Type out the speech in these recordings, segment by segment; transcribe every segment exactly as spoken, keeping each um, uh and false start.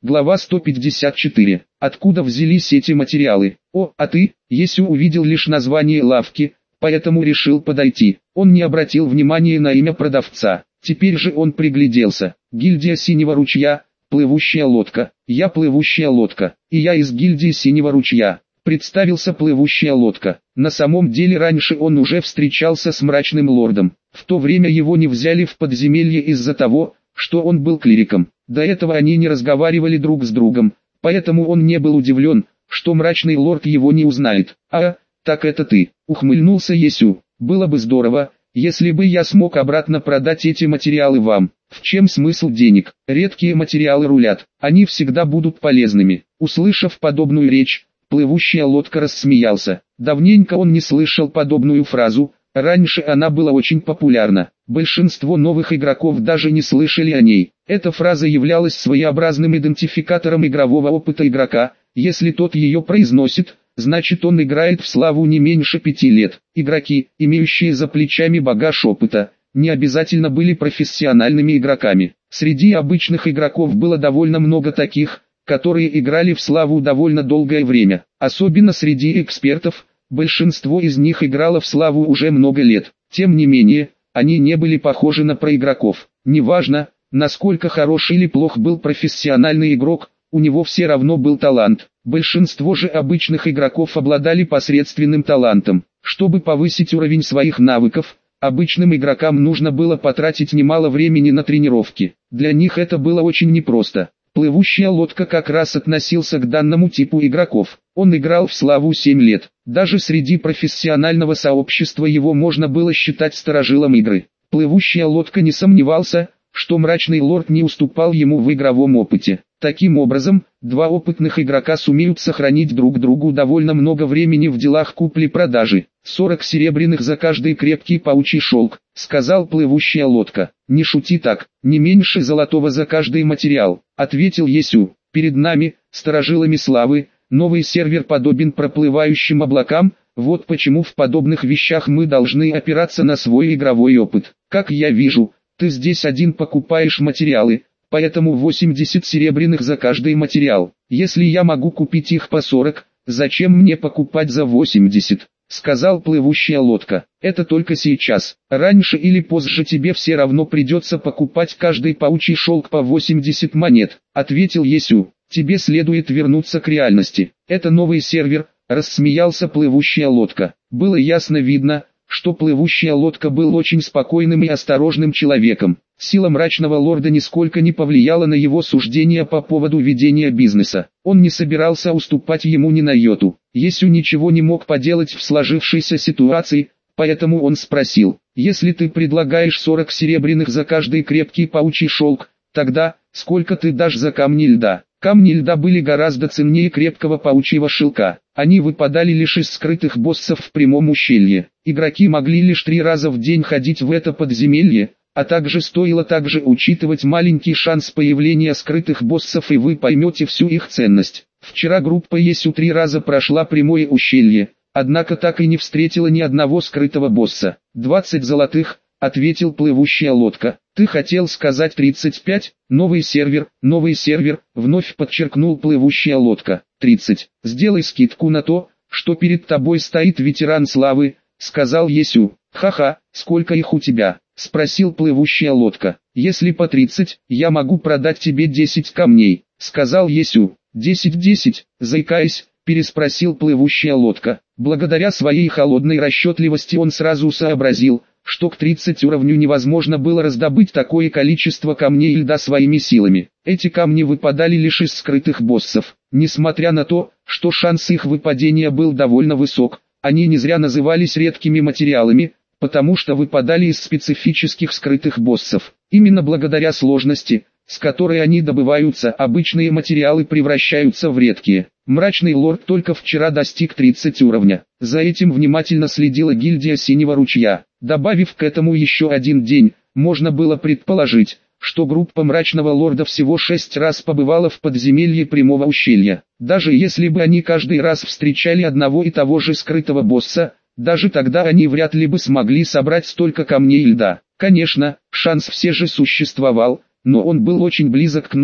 Глава сто пятьдесят четыре. Откуда взялись эти материалы? О, а ты, Есю увидел лишь название лавки, поэтому решил подойти. Он не обратил внимания на имя продавца. Теперь же он пригляделся. Гильдия Синего Ручья, плывущая лодка. Я плывущая лодка, и я из гильдии Синего Ручья. Представился плывущая лодка. На самом деле раньше он уже встречался с Мрачным Лордом. В то время его не взяли в подземелье из-за того, что он был клириком. До этого они не разговаривали друг с другом, поэтому он не был удивлен, что Мрачный Лорд его не узнает. «А, так это ты», — ухмыльнулся Есю. «Было бы здорово, если бы я смог обратно продать эти материалы вам». В чем смысл денег? Редкие материалы рулят, они всегда будут полезными. Услышав подобную речь, плывущая лодка рассмеялся. Давненько он не слышал подобную фразу, раньше она была очень популярна. Большинство новых игроков даже не слышали о ней. Эта фраза являлась своеобразным идентификатором игрового опыта игрока. Если тот ее произносит, значит он играет в славу не меньше пяти лет. Игроки, имеющие за плечами багаж опыта, не обязательно были профессиональными игроками. Среди обычных игроков было довольно много таких, которые играли в славу довольно долгое время. Особенно среди экспертов, большинство из них играло в славу уже много лет. Тем не менее, они не были похожи на проигроков. Неважно, насколько хорош или плох был профессиональный игрок, у него все равно был талант. Большинство же обычных игроков обладали посредственным талантом. Чтобы повысить уровень своих навыков, обычным игрокам нужно было потратить немало времени на тренировки. Для них это было очень непросто. Плывущая лодка как раз относился к данному типу игроков. Он играл в славу семь лет. Даже среди профессионального сообщества его можно было считать старожилом игры. Плывущая лодка не сомневался, что Мрачный Лорд не уступал ему в игровом опыте. Таким образом, два опытных игрока сумеют сохранить друг другу довольно много времени в делах купли-продажи. сорок серебряных за каждый крепкий паучий шелк, сказал плывущая лодка. Не шути так, не меньше золотого за каждый материал, ответил Есю. Перед нами, старожилами славы, новый сервер подобен проплывающим облакам, вот почему в подобных вещах мы должны опираться на свой игровой опыт. Как я вижу, ты здесь один покупаешь материалы, поэтому восемьдесят серебряных за каждый материал. Если я могу купить их по сорок, зачем мне покупать за восемьдесят? Сказал плывущая лодка. Это только сейчас. Раньше или позже тебе все равно придется покупать каждый паучий шелк по восемьдесят монет, ответил Есю. Тебе следует вернуться к реальности. Это новый сервер, рассмеялся плывущая лодка. Было ясно видно, что плывущая лодка был очень спокойным и осторожным человеком. Сила Мрачного Лорда нисколько не повлияла на его суждения по поводу ведения бизнеса. Он не собирался уступать ему ни на йоту. Есю ничего не мог поделать в сложившейся ситуации, поэтому он спросил: «Если ты предлагаешь сорок серебряных за каждый крепкий паучий шелк, тогда, сколько ты дашь за камни льда?» Камни льда были гораздо ценнее крепкого паучьего шелка. Они выпадали лишь из скрытых боссов в прямом ущелье. Игроки могли лишь три раза в день ходить в это подземелье, а также стоило также учитывать маленький шанс появления скрытых боссов, и вы поймете всю их ценность. Вчера группа Есю три раза прошла прямое ущелье, однако так и не встретила ни одного скрытого босса. двадцать золотых, ответил плывущая лодка. Ты хотел сказать тридцать пять? Новый сервер, новый сервер, вновь подчеркнул плывущая лодка. тридцать. Сделай скидку на то, что перед тобой стоит ветеран славы, сказал Есю. Ха-ха, сколько их у тебя? Спросил плывущая лодка. Если по тридцать, я могу продать тебе десять камней, сказал Есю. десять-десять, заикаясь, переспросил плывущая лодка. Благодаря своей холодной расчетливости он сразу сообразил, что к тридцати уровню невозможно было раздобыть такое количество камней льда своими силами. Эти камни выпадали лишь из скрытых боссов. Несмотря на то, что шанс их выпадения был довольно высок, они не зря назывались редкими материалами, потому что выпадали из специфических скрытых боссов. Именно благодаря сложности, с которой они добываются, обычные материалы превращаются в редкие. Мрачный Лорд только вчера достиг тридцати уровня. За этим внимательно следила гильдия Синего Ручья. Добавив к этому еще один день, можно было предположить, что группа Мрачного Лорда всего шесть раз побывала в подземелье прямого ущелья. Даже если бы они каждый раз встречали одного и того же скрытого босса, даже тогда они вряд ли бы смогли собрать столько камней льда. Конечно, шанс все же существовал, но он был очень близок к нулю.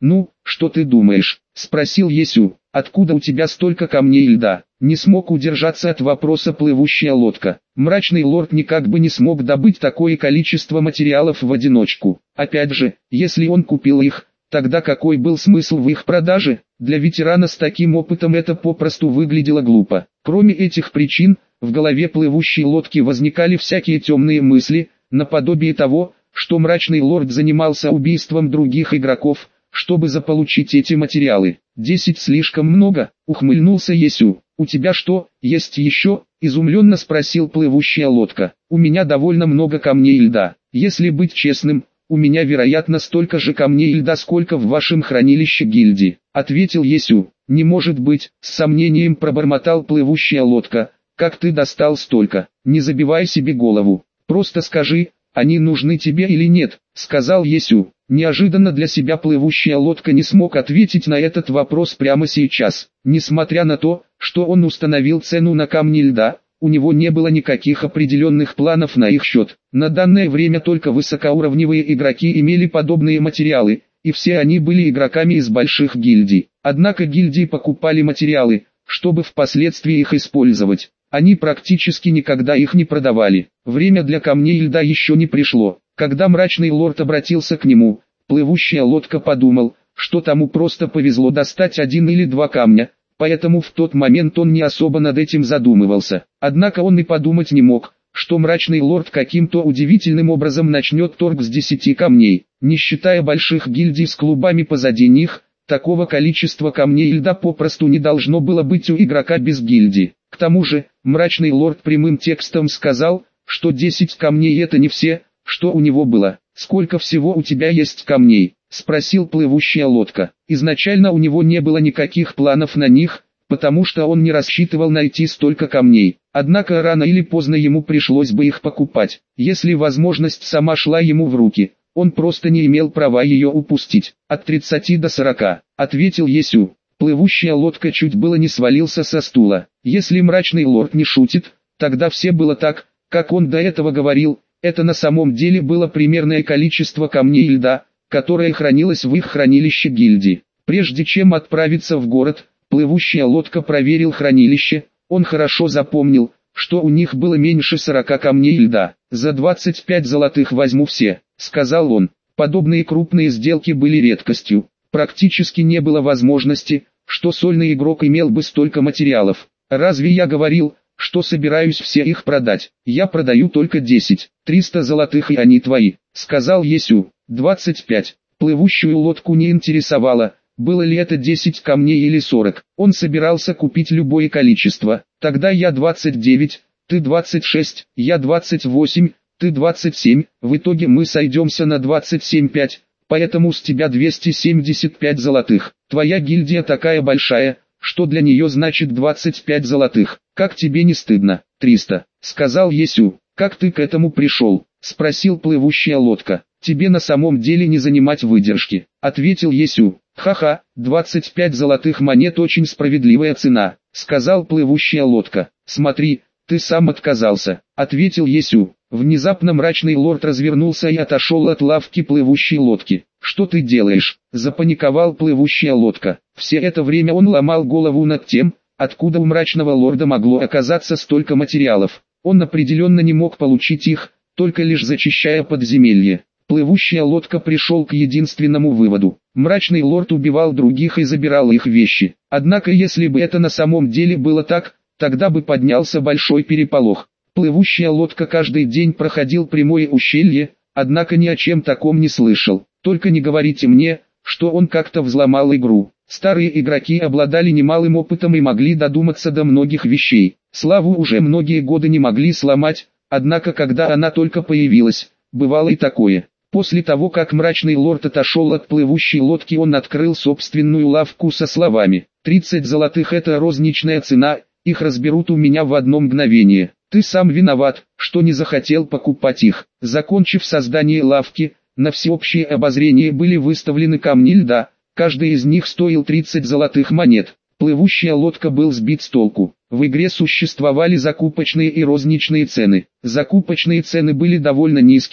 «Ну, что ты думаешь?» – спросил Есю. «Откуда у тебя столько камней и льда?» Не смог удержаться от вопроса плывущая лодка. Мрачный лорд никак бы не смог добыть такое количество материалов в одиночку. Опять же, если он купил их, тогда какой был смысл в их продаже? Для ветерана с таким опытом это попросту выглядело глупо. Кроме этих причин, в голове плывущей лодки возникали всякие темные мысли, наподобие того, что мрачный лорд занимался убийством других игроков, чтобы заполучить эти материалы. «Десять слишком много», — ухмыльнулся Есю. «У тебя что, есть еще?» — изумленно спросил плывущая лодка. «У меня довольно много камней и льда. Если быть честным, у меня вероятно столько же камней и льда, сколько в вашем хранилище гильдии», — ответил Есю. «Не может быть», — с сомнением пробормотал плывущая лодка. «Как ты достал столько? Не забивай себе голову. Просто скажи, они нужны тебе или нет», — сказал Есю. Неожиданно для себя плывущая лодка не смог ответить на этот вопрос прямо сейчас. Несмотря на то, что он установил цену на камни льда, у него не было никаких определенных планов на их счет. На данное время только высокоуровневые игроки имели подобные материалы, и все они были игроками из больших гильдий. Однако гильдии покупали материалы, чтобы впоследствии их использовать. Они практически никогда их не продавали. Время для камней льда еще не пришло. Когда мрачный лорд обратился к нему, плывущая лодка подумал, что тому просто повезло достать один или два камня, поэтому в тот момент он не особо над этим задумывался. Однако он и подумать не мог, что мрачный лорд каким-то удивительным образом начнет торг с десяти камней. Не считая больших гильдий с клубами позади них, такого количества камней льда попросту не должно было быть у игрока без гильдии. К тому же, мрачный лорд прямым текстом сказал, что десять камней это не все, что у него было. «Сколько всего у тебя есть камней?» – спросил плывущая лодка. Изначально у него не было никаких планов на них, потому что он не рассчитывал найти столько камней. Однако рано или поздно ему пришлось бы их покупать. Если возможность сама шла ему в руки, он просто не имел права ее упустить. «От тридцати до сорока», – ответил Есю. Плывущая лодка чуть было не свалился со стула. Если мрачный лорд не шутит, тогда все было так, как он до этого говорил. Это на самом деле было примерное количество камней льда, которое хранилось в их хранилище гильдии. Прежде чем отправиться в город, плывущая лодка проверил хранилище. Он хорошо запомнил, что у них было меньше сорока камней льда. «За двадцать пять золотых возьму все», — сказал он. Подобные крупные сделки были редкостью. Практически не было возможности, что сольный игрок имел бы столько материалов. «Разве я говорил, что собираюсь все их продать? Я продаю только десять, триста золотых и они твои», — сказал Есю. «двадцать пять». Плывущую лодку не интересовало, было ли это десять камней или сорок. Он собирался купить любое количество. «Тогда я двадцать девять, ты двадцать шесть, я двадцать восемь, ты двадцать семь, в итоге мы сойдемся на двадцать семь пять, поэтому с тебя двести семьдесят пять золотых. Твоя гильдия такая большая, что для нее значит двадцать пять золотых. Как тебе не стыдно?» «триста», — сказал Есю. «Как ты к этому пришел?» — спросил плывущая лодка. «Тебе на самом деле не занимать выдержки», — ответил Есю. «Ха-ха, двадцать пять золотых монет очень справедливая цена», — сказал плывущая лодка. «Смотри, ты сам отказался», — ответил Есю. Внезапно мрачный лорд развернулся и отошел от лавки плывущей лодки. «Что ты делаешь?» – запаниковал плывущая лодка. Все это время он ломал голову над тем, откуда у мрачного лорда могло оказаться столько материалов. Он определенно не мог получить их, только лишь зачищая подземелье. Плывущая лодка пришел к единственному выводу. Мрачный лорд убивал других и забирал их вещи. Однако если бы это на самом деле было так, тогда бы поднялся большой переполох. Плывущая лодка каждый день проходил прямое ущелье, однако ни о чем таком не слышал. Только не говорите мне, что он как-то взломал игру. Старые игроки обладали немалым опытом и могли додуматься до многих вещей. Славу уже многие годы не могли сломать, однако когда она только появилась, бывало и такое. После того как мрачный лорд отошел от плывущей лодки, он открыл собственную лавку со словами: «тридцать золотых это розничная цена, их разберут у меня в одно мгновение. Ты сам виноват, что не захотел покупать их». Закончив создание лавки, на всеобщее обозрение были выставлены камни льда, каждый из них стоил тридцать золотых монет. Плывущая лодка был сбит с толку. В игре существовали закупочные и розничные цены. Закупочные цены были довольно низкими,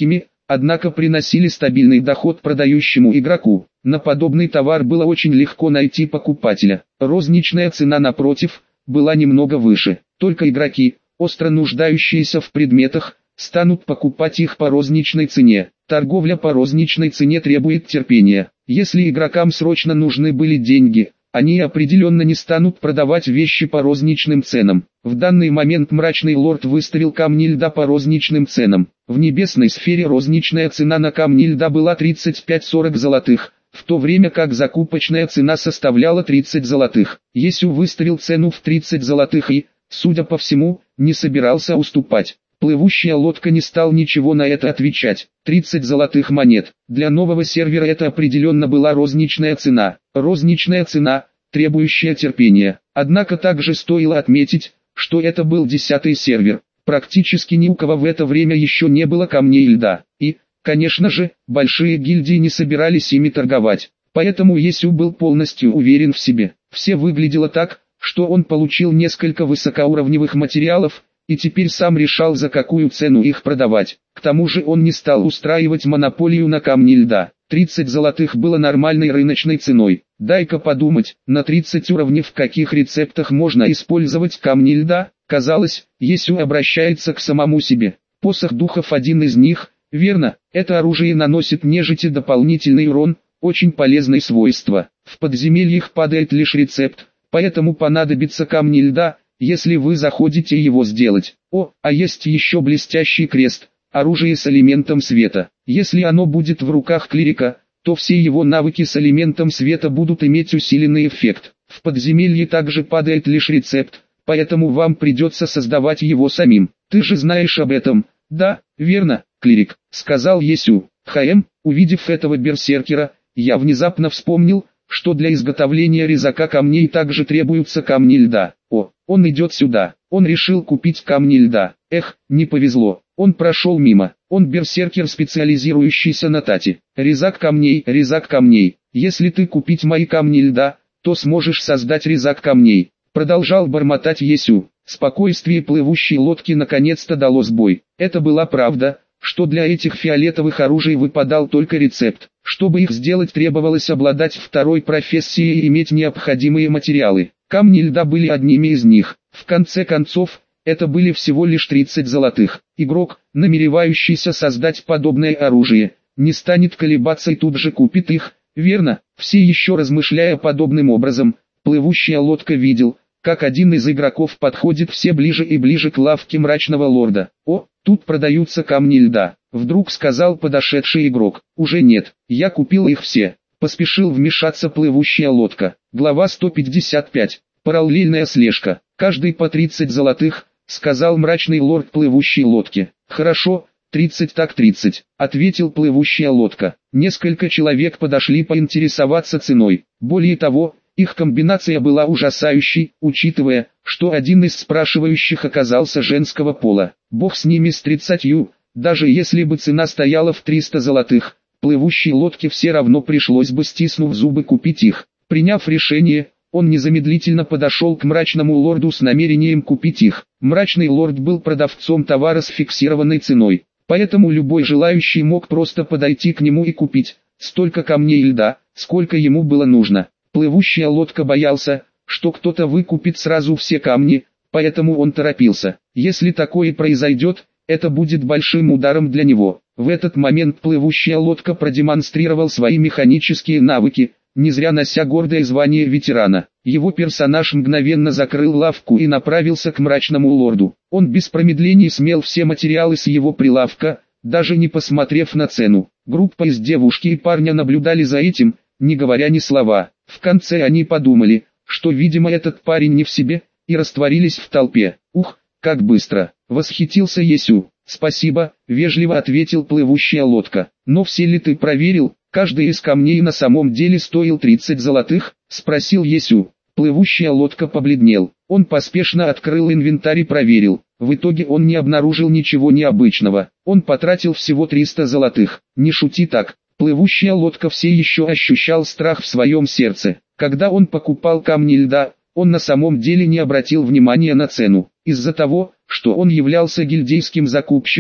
однако приносили стабильный доход продающему игроку. На подобный товар было очень легко найти покупателя. Розничная цена, напротив, была немного выше. Только игроки, остро нуждающиеся в предметах, станут покупать их по розничной цене. Торговля по розничной цене требует терпения. Если игрокам срочно нужны были деньги, они определенно не станут продавать вещи по розничным ценам. В данный момент Мрачный Лорд выставил камни льда по розничным ценам. В небесной сфере розничная цена на камни льда была тридцать пять сорок золотых, в то время как закупочная цена составляла тридцать золотых. Есю выставил цену в тридцать золотых и, судя по всему, не собирался уступать. Плывущая лодка не стал ничего на это отвечать. тридцать золотых монет. Для нового сервера это определенно была розничная цена. Розничная цена, требующая терпения. Однако также стоило отметить, что это был десятый сервер. Практически ни у кого в это время еще не было камней льда. И, конечно же, большие гильдии не собирались ими торговать. Поэтому Есю был полностью уверен в себе. Все выглядело так, что он получил несколько высокоуровневых материалов, и теперь сам решал, за какую цену их продавать. К тому же он не стал устраивать монополию на камни льда. тридцать золотых было нормальной рыночной ценой. Дай-ка подумать, на тридцать уровней в каких рецептах можно использовать камни льда? Казалось, Есю обращается к самому себе. Посох духов один из них, верно, это оружие наносит нежити дополнительный урон, очень полезное свойство. В подземельях падает лишь рецепт, поэтому понадобится камни льда, если вы заходите его сделать. О, а есть еще блестящий крест, оружие с элементом света. Если оно будет в руках клирика, то все его навыки с элементом света будут иметь усиленный эффект. В подземелье также падает лишь рецепт, поэтому вам придется создавать его самим. Ты же знаешь об этом, да, верно, клирик, сказал Есю. Хм, увидев этого берсеркера, я внезапно вспомнил, что для изготовления резака камней также требуются камни льда. О, он идет сюда. Он решил купить камни льда. Эх, не повезло. Он прошел мимо. Он берсеркер, специализирующийся на тати. Резак камней, резак камней. Если ты купить мои камни льда, то сможешь создать резак камней. Продолжал бормотать Есю. Спокойствие плывущей лодки наконец-то дало сбой. Это была правда, что для этих фиолетовых оружий выпадал только рецепт. Чтобы их сделать, требовалось обладать второй профессией и иметь необходимые материалы. Камни льда были одними из них. В конце концов, это были всего лишь тридцать золотых. Игрок, намеревающийся создать подобное оружие, не станет колебаться и тут же купит их, верно? Все еще размышляя подобным образом, плывущая лодка видел, как один из игроков подходит все ближе и ближе к лавке Мрачного Лорда. О, тут продаются камни льда, вдруг сказал подошедший игрок. Уже нет, я купил их все. Поспешил вмешаться плывущая лодка. Глава сто пятьдесят пять. Параллельная слежка. Каждый по тридцать золотых, сказал Мрачный Лорд плывущей лодке. Хорошо, тридцать так тридцать, ответил плывущая лодка. Несколько человек подошли поинтересоваться ценой. Более того, их комбинация была ужасающей, учитывая, что один из спрашивающих оказался женского пола. Бог с ними с тридцатью, даже если бы цена стояла в триста золотых, плывущей лодке все равно пришлось бы, стиснув зубы, купить их. Приняв решение, он незамедлительно подошел к Мрачному Лорду с намерением купить их. Мрачный Лорд был продавцом товара с фиксированной ценой, поэтому любой желающий мог просто подойти к нему и купить столько камней льда, сколько ему было нужно. Плывущая лодка боялся, что кто-то выкупит сразу все камни, поэтому он торопился. Если такое произойдет, это будет большим ударом для него. В этот момент плывущая лодка продемонстрировал свои механические навыки, не зря нося гордое звание ветерана. Его персонаж мгновенно закрыл лавку и направился к Мрачному Лорду. Он без промедлений смел все материалы с его прилавка, даже не посмотрев на цену. Группа из девушки и парня наблюдали за этим, не говоря ни слова. В конце они подумали, что видимо этот парень не в себе, и растворились в толпе. Ух, как быстро! Восхитился Есю. Спасибо, вежливо ответил плывущая лодка. Но все ли ты проверил? Каждый из камней на самом деле стоил тридцать золотых? Спросил Есю. Плывущая лодка побледнел. Он поспешно открыл инвентарь и проверил. В итоге он не обнаружил ничего необычного. Он потратил всего триста золотых. Не шути так. Плывущая лодка все еще ощущал страх в своем сердце. Когда он покупал камни льда, он на самом деле не обратил внимания на цену. Из-за того, что он являлся гильдейским закупщиком,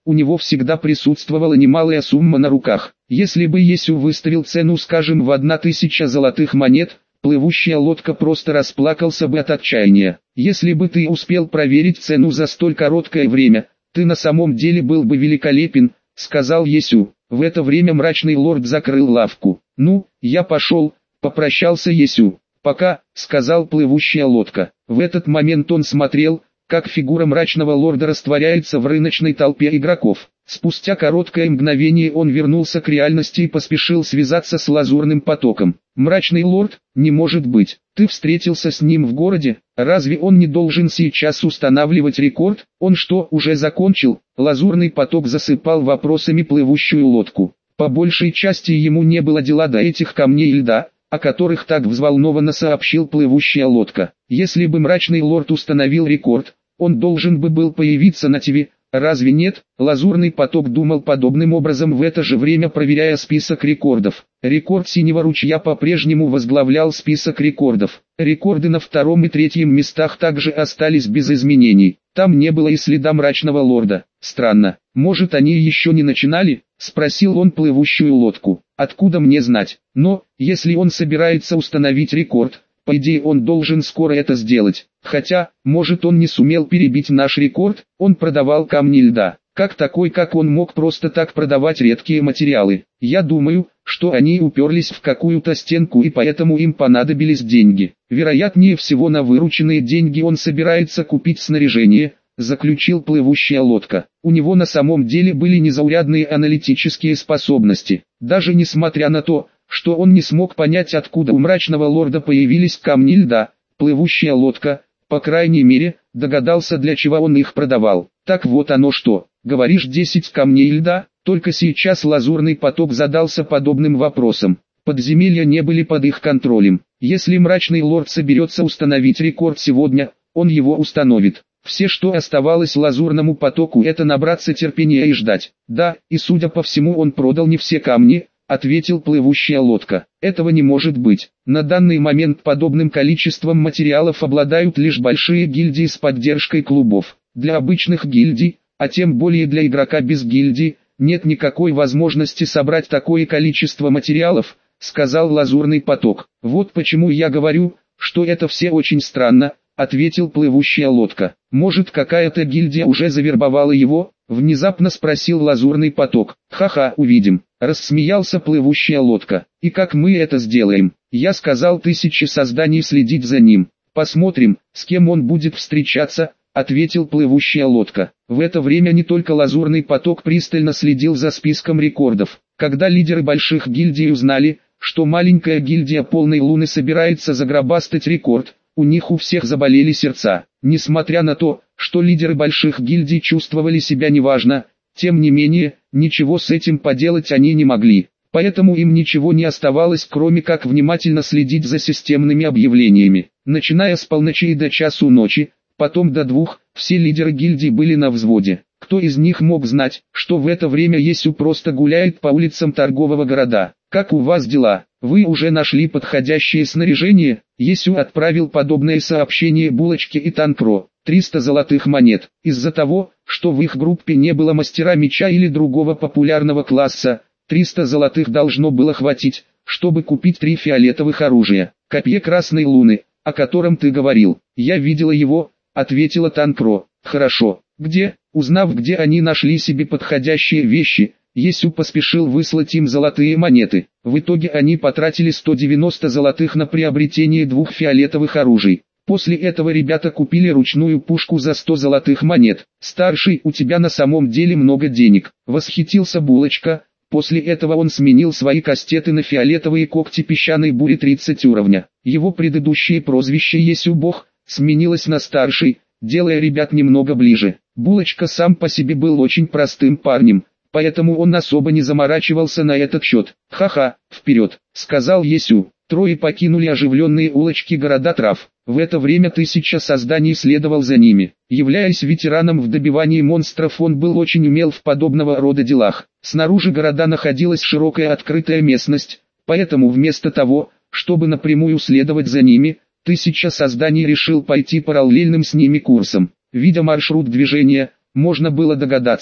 у него всегда присутствовала немалая сумма на руках. Если бы Есю выставил цену, скажем, в одна тысяча золотых монет, плывущая лодка просто расплакался бы от отчаяния. Если бы ты успел проверить цену за столь короткое время, ты на самом деле был бы великолепен, сказал Есю. В это время мрачный лорд закрыл лавку. Ну, я пошел, попрощался Есю. Пока, сказал плывущая лодка. В этот момент он смотрел, как фигура мрачного лорда растворяется в рыночной толпе игроков. Спустя короткое мгновение он вернулся к реальности и поспешил связаться с лазурным потоком. «Мрачный лорд, не может быть, ты встретился с ним в городе, разве он не должен сейчас устанавливать рекорд? Он что, уже закончил?» Лазурный поток засыпал вопросами плывущую лодку. По большей части ему не было дела до этих камней льда, о которых так взволнованно сообщил плывущая лодка. Если бы мрачный лорд установил рекорд, он должен бы был появиться на ТВ, разве нет? Лазурный поток думал подобным образом, в это же время проверяя список рекордов. Рекорд Синего ручья по-прежнему возглавлял список рекордов. Рекорды на втором и третьем местах также остались без изменений. Там не было и следа мрачного лорда. Странно, может, они еще не начинали? Спросил он плывущую лодку. Откуда мне знать? Но, если он собирается установить рекорд, по идее он должен скоро это сделать. Хотя, может, он не сумел перебить наш рекорд, он продавал камни льда. Как такой, как он мог просто так продавать редкие материалы? Я думаю, что они уперлись в какую-то стенку и поэтому им понадобились деньги. Вероятнее всего, на вырученные деньги он собирается купить снаряжение, заключил плывущая лодка. У него на самом деле были незаурядные аналитические способности. Даже несмотря на то, что он не смог понять, откуда у мрачного лорда появились камни льда, плывущая лодка, по крайней мере, догадался, для чего он их продавал. Так вот оно что, говоришь, десять камней льда? Только сейчас лазурный поток задался подобным вопросом. Подземелья не были под их контролем. Если мрачный лорд соберется установить рекорд сегодня, он его установит. Все, что оставалось лазурному потоку, это набраться терпения и ждать. Да, и судя по всему, он продал не все камни, ответил плывущая лодка. Этого не может быть. На данный момент подобным количеством материалов обладают лишь большие гильдии с поддержкой клубов. Для обычных гильдий, а тем более для игрока без гильдии, нет никакой возможности собрать такое количество материалов, сказал лазурный поток. Вот почему я говорю, что это все очень странно, ответил плывущая лодка. Может, какая-то гильдия уже завербовала его? Внезапно спросил лазурный поток. Ха-ха, увидим. Рассмеялся плывущая лодка. И как мы это сделаем? Я сказал тысяче созданий следить за ним. Посмотрим, с кем он будет встречаться, ответил плывущая лодка. В это время не только лазурный поток пристально следил за списком рекордов. Когда лидеры больших гильдий узнали, что маленькая гильдия полной луны собирается загробастать рекорд, у них у всех заболели сердца. Несмотря на то, что лидеры больших гильдий чувствовали себя неважно, тем не менее, ничего с этим поделать они не могли. Поэтому им ничего не оставалось, кроме как внимательно следить за системными объявлениями. Начиная с полночи и до часу ночи, потом до двух, все лидеры гильдий были на взводе. Кто из них мог знать, что в это время Есю просто гуляет по улицам торгового города? Как у вас дела? Вы уже нашли подходящее снаряжение? Есю отправил подобное сообщение Булочке и Танкро. триста золотых монет. Из-за того, что в их группе не было мастера меча или другого популярного класса, триста золотых должно было хватить, чтобы купить три фиолетовых оружия. Копье Красной Луны, о котором ты говорил. Я видела его, ответила Танкро. Хорошо. Где? Узнав, где они нашли себе подходящие вещи, Есю поспешил выслать им золотые монеты. В итоге они потратили сто девяносто золотых на приобретение двух фиолетовых оружий. После этого ребята купили ручную пушку за сто золотых монет. «Старший, у тебя на самом деле много денег», — восхитился Булочка. После этого он сменил свои кастеты на фиолетовые когти песчаной бури тридцать уровня. Его предыдущее прозвище Есю Бог сменилось на Старший, делая ребят немного ближе. Булочка сам по себе был очень простым парнем, поэтому он особо не заморачивался на этот счет. «Ха-ха, вперед», — сказал Есю. Трое покинули оживленные улочки города трав. В это время тысяча созданий следовал за ними. Являясь ветераном в добивании монстров, он был очень умел в подобного рода делах. Снаружи города находилась широкая открытая местность, поэтому вместо того, чтобы напрямую следовать за ними, тысяча созданий решил пойти параллельным с ними курсом. Видя маршрут движения, можно было догадаться,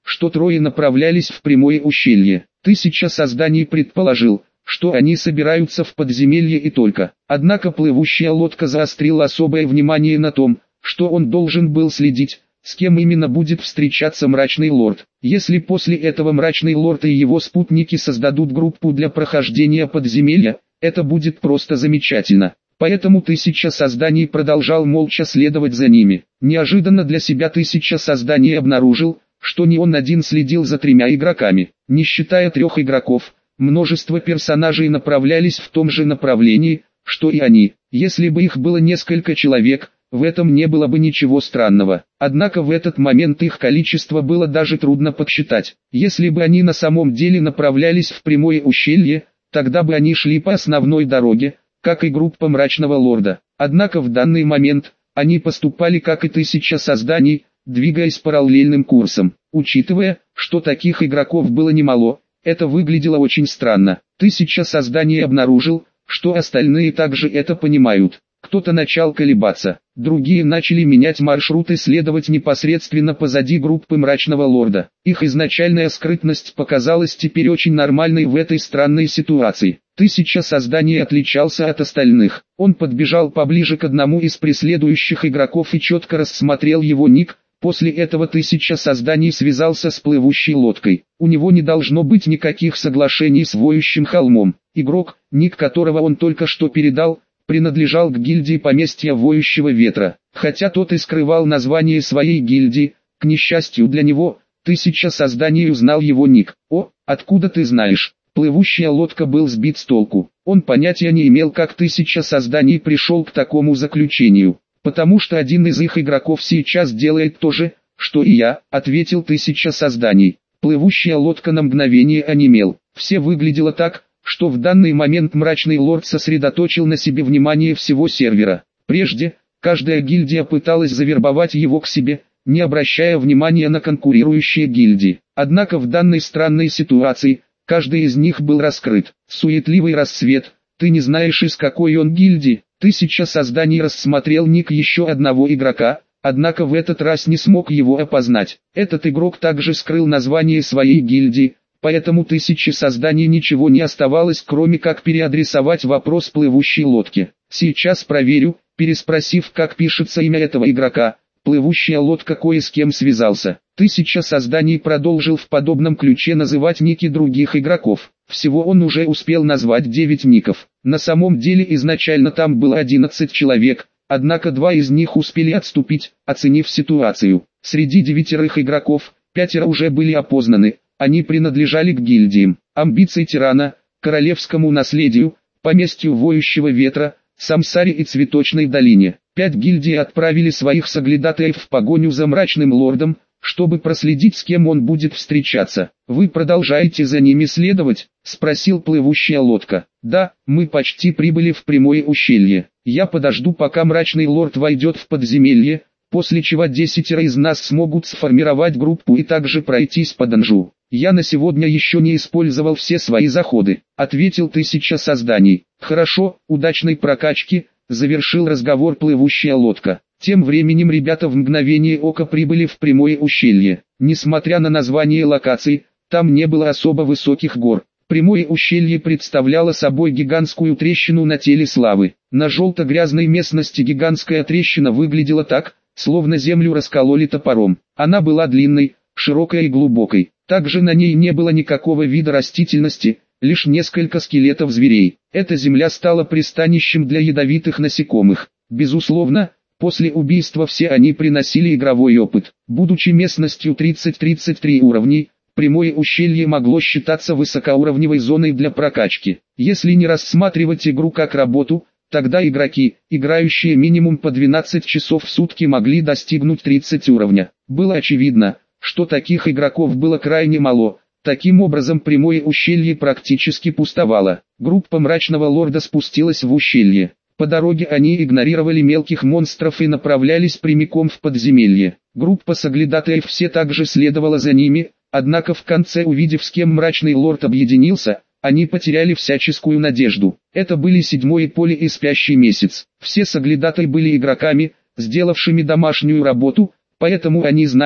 что трое направлялись в прямое ущелье. Тысяча созданий предположил, что они собираются в подземелье и только. Однако плывущая лодка заострила особое внимание на том, что он должен был следить, с кем именно будет встречаться Мрачный Лорд. Если после этого Мрачный Лорд и его спутники создадут группу для прохождения подземелья, это будет просто замечательно. Поэтому Тысяча созданий продолжал молча следовать за ними. Неожиданно для себя Тысяча созданий обнаружил, что не он один следил за тремя игроками. Не считая трех игроков, множество персонажей направлялись в том же направлении, что и они. Если бы их было несколько человек, в этом не было бы ничего странного. Однако в этот момент их количество было даже трудно подсчитать. Если бы они на самом деле направлялись в прямое ущелье, тогда бы они шли по основной дороге, как и группа Мрачного Лорда. Однако в данный момент, они поступали как и Тысяча созданий, двигаясь параллельным курсом. Учитывая, что таких игроков было немало, это выглядело очень странно. Тысяча созданий обнаружил, что остальные также это понимают. Кто-то начал колебаться, другие начали менять маршрут и следовать непосредственно позади группы Мрачного Лорда. Их изначальная скрытность показалась теперь очень нормальной в этой странной ситуации. Тысяча созданий отличался от остальных. Он подбежал поближе к одному из преследующих игроков и четко рассмотрел его ник. После этого Тысяча созданий связался с плывущей лодкой. У него не должно быть никаких соглашений с воющим холмом. Игрок, ник которого он только что передал, принадлежал к гильдии поместья Воющего Ветра. Хотя тот и скрывал название своей гильдии, к несчастью для него, Тысяча созданий узнал его ник. «О, откуда ты знаешь?» Плывущая лодка был сбит с толку. Он понятия не имел, как Тысяча созданий пришел к такому заключению. «Потому что один из их игроков сейчас делает то же, что и я», — ответил Тысяча созданий. Плывущая лодка на мгновение онемел. Все выглядело так, что в данный момент Мрачный Лорд сосредоточил на себе внимание всего сервера. Прежде, каждая гильдия пыталась завербовать его к себе, не обращая внимания на конкурирующие гильдии. Однако в данной странной ситуации, каждый из них был раскрыт. Суетливый рассвет, ты не знаешь, из какой он гильдии. Тысяча созданий рассмотрел ник еще одного игрока, однако в этот раз не смог его опознать. Этот игрок также скрыл название своей гильдии, поэтому Тысяче созданий ничего не оставалось, кроме как переадресовать вопрос плывущей лодке. «Сейчас проверю», переспросив, как пишется имя этого игрока, плывущая лодка кое с кем связался. Тысяча созданий продолжил в подобном ключе называть ники других игроков. Всего он уже успел назвать девять ников. На самом деле изначально там было одиннадцать человек, однако два из них успели отступить, оценив ситуацию. Среди девятерых игроков, пятеро уже были опознаны, они принадлежали к гильдиям, амбиции тирана, королевскому наследию, поместью Воющего Ветра, Самсаре и Цветочной долине. Пять гильдий отправили своих соглядатаев в погоню за Мрачным Лордом, чтобы проследить, с кем он будет встречаться. «Вы продолжаете за ними следовать?» — спросил плывущая лодка. «Да, мы почти прибыли в прямое ущелье. Я подожду, пока Мрачный Лорд войдет в подземелье, после чего десятеро из нас смогут сформировать группу и также пройтись по данжу. Я на сегодня еще не использовал все свои заходы», — ответил Тысяча созданий. «Хорошо, удачной прокачки», — завершил разговор плывущая лодка. Тем временем ребята в мгновение ока прибыли в прямое ущелье. Несмотря на название локаций, там не было особо высоких гор. Прямое ущелье представляло собой гигантскую трещину на теле славы. На желто-грязной местности гигантская трещина выглядела так, словно землю раскололи топором. Она была длинной, широкой и глубокой. Также на ней не было никакого вида растительности, лишь несколько скелетов зверей. Эта земля стала пристанищем для ядовитых насекомых. Безусловно, после убийства все они приносили игровой опыт. Будучи местностью тридцать тридцать три уровней, прямое ущелье могло считаться высокоуровневой зоной для прокачки. Если не рассматривать игру как работу, тогда игроки, играющие минимум по двенадцать часов в сутки, могли достигнуть тридцать уровня. Было очевидно, что таких игроков было крайне мало. Таким образом, прямое ущелье практически пустовало. Группа Мрачного Лорда спустилась в ущелье. По дороге они игнорировали мелких монстров и направлялись прямиком в подземелье. Группа соглядатаев все также следовала за ними, однако в конце, увидев, с кем Мрачный Лорд объединился, они потеряли всяческую надежду. Это были Седьмое поле и Спящий месяц. Все соглядатаи были игроками, сделавшими домашнюю работу, поэтому они знали,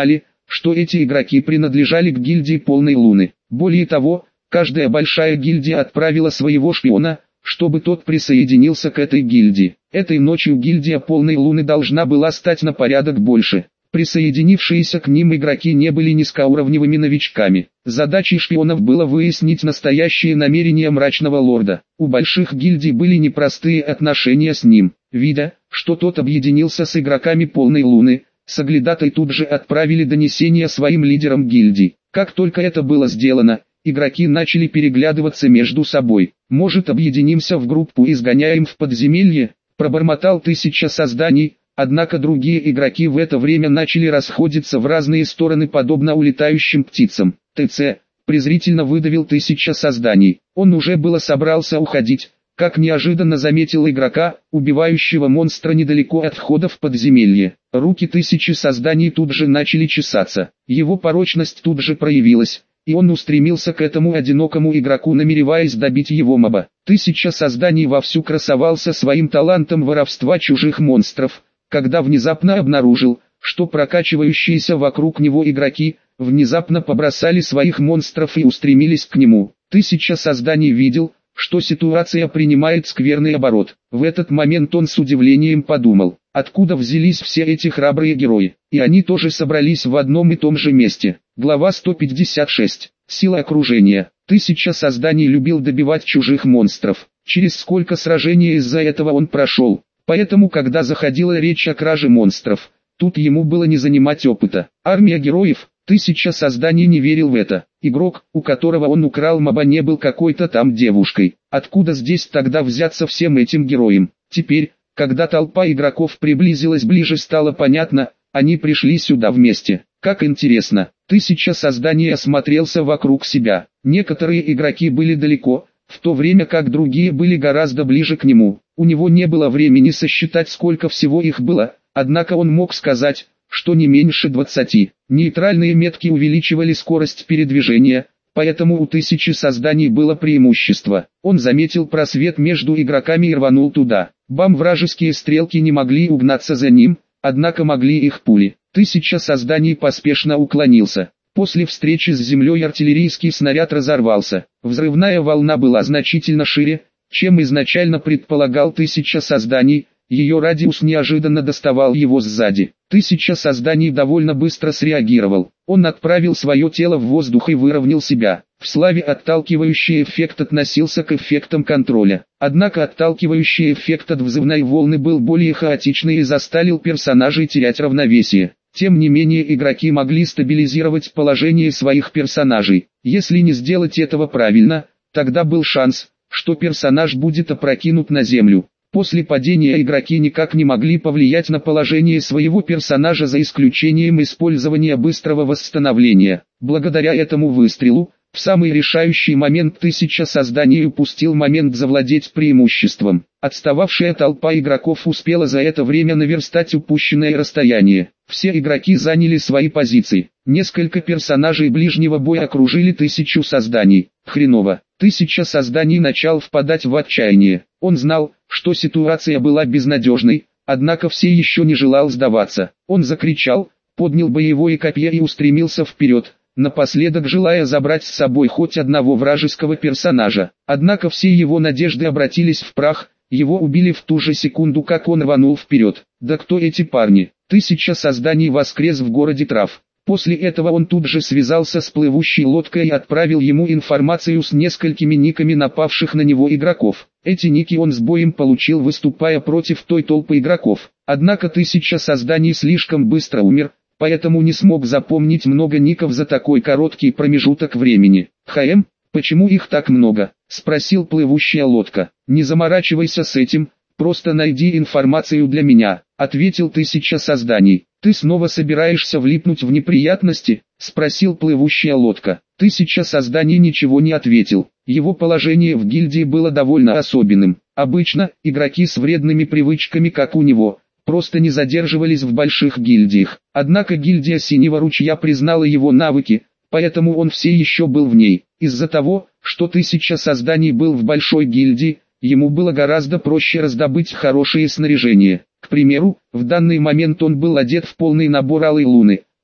что эти игроки принадлежали к гильдии Полной Луны. Более того, каждая большая гильдия отправила своего шпиона, чтобы тот присоединился к этой гильдии. Этой ночью гильдия Полной Луны должна была стать на порядок больше. Присоединившиеся к ним игроки не были низкоуровневыми новичками. Задачей шпионов было выяснить настоящие намерения Мрачного Лорда. У больших гильдий были непростые отношения с ним. Видя, что тот объединился с игроками Полной Луны, соглядатай тут же отправили донесение своим лидерам гильдий. Как только это было сделано, игроки начали переглядываться между собой. «Может, объединимся в группу и сгоняем в подземелье?» – пробормотал Тысяча Созданий. Однако другие игроки в это время начали расходиться в разные стороны подобно улетающим птицам. ТЦ презрительно выдавил Тысяча Созданий. Он уже было собрался уходить, как неожиданно заметил игрока, убивающего монстра недалеко от входа в подземелье. Руки Тысячи Созданий тут же начали чесаться. Его порочность тут же проявилась, и он устремился к этому одинокому игроку, намереваясь добить его моба. Тысяча Созданий вовсю красовался своим талантом воровства чужих монстров, когда внезапно обнаружил, что прокачивающиеся вокруг него игроки, внезапно побросали своих монстров и устремились к нему. Тысяча Созданий видел, что ситуация принимает скверный оборот. В этот момент он с удивлением подумал, откуда взялись все эти храбрые герои, и они тоже собрались в одном и том же месте. Глава сто пятьдесят шесть. Сила окружения. Тысяча Созданий любил добивать чужих монстров. Через сколько сражений из-за этого он прошел. Поэтому, когда заходила речь о краже монстров, тут ему было не занимать опыта. Армия героев. Тысяча Созданий не верил в это. Игрок, у которого он украл моба, не был какой-то там девушкой. Откуда здесь тогда взяться всем этим героям? Теперь, когда толпа игроков приблизилась ближе, стало понятно, они пришли сюда вместе. Как интересно. Тысяча Созданий осмотрелся вокруг себя. Некоторые игроки были далеко, в то время как другие были гораздо ближе к нему. У него не было времени сосчитать, сколько всего их было, однако он мог сказать, что не меньше двадцати. Нейтральные метки увеличивали скорость передвижения, поэтому у Тысячи Созданий было преимущество. Он заметил просвет между игроками и рванул туда. Бам! Вражеские стрелки не могли угнаться за ним, однако могли их пули. Тысяча Созданий поспешно уклонился. После встречи с землей артиллерийский снаряд разорвался. Взрывная волна была значительно шире, чем изначально предполагал Тысяча Созданий. Ее радиус неожиданно доставал его сзади. Тысяча Созданий довольно быстро среагировал. Он отправил свое тело в воздух и выровнял себя. В славе отталкивающий эффект относился к эффектам контроля. Однако отталкивающий эффект от взрывной волны был более хаотичный и заставил персонажей терять равновесие. Тем не менее, игроки могли стабилизировать положение своих персонажей. Если не сделать этого правильно, тогда был шанс, что персонаж будет опрокинут на землю. После падения игроки никак не могли повлиять на положение своего персонажа за исключением использования быстрого восстановления. Благодаря этому выстрелу, в самый решающий момент Тысяча Созданий упустил момент завладеть преимуществом. Отстававшая толпа игроков успела за это время наверстать упущенное расстояние. Все игроки заняли свои позиции. Несколько персонажей ближнего боя окружили Тысячу Созданий. Хреново. Тысяча Созданий начал впадать в отчаяние. Он знал, что ситуация была безнадежной, однако все еще не желал сдаваться. Он закричал, поднял боевое копье и устремился вперед, напоследок желая забрать с собой хоть одного вражеского персонажа. Однако все его надежды обратились в прах, его убили в ту же секунду, как он рванул вперед. Да кто эти парни? Тысяча Созданий воскрес в городе трав. После этого он тут же связался с плывущей лодкой и отправил ему информацию с несколькими никами напавших на него игроков. Эти ники он с боем получил, выступая против той толпы игроков. Однако Тысяча Созданий слишком быстро умер, поэтому не смог запомнить много ников за такой короткий промежуток времени. «Хм, почему их так много?» – спросил плывущая лодка. «Не заморачивайся с этим, просто найди информацию для меня», – ответил Тысяча Созданий. «Ты снова собираешься влипнуть в неприятности?» – спросил плывущая лодка. Тысяча Созданий ничего не ответил. Его положение в гильдии было довольно особенным. Обычно, игроки с вредными привычками, как у него, просто не задерживались в больших гильдиях. Однако гильдия Синего Ручья признала его навыки, поэтому он все еще был в ней. Из-за того, что Тысяча Созданий был в большой гильдии, ему было гораздо проще раздобыть хорошее снаряжение. К примеру, в данный момент он был одет в полный набор Алой Луны,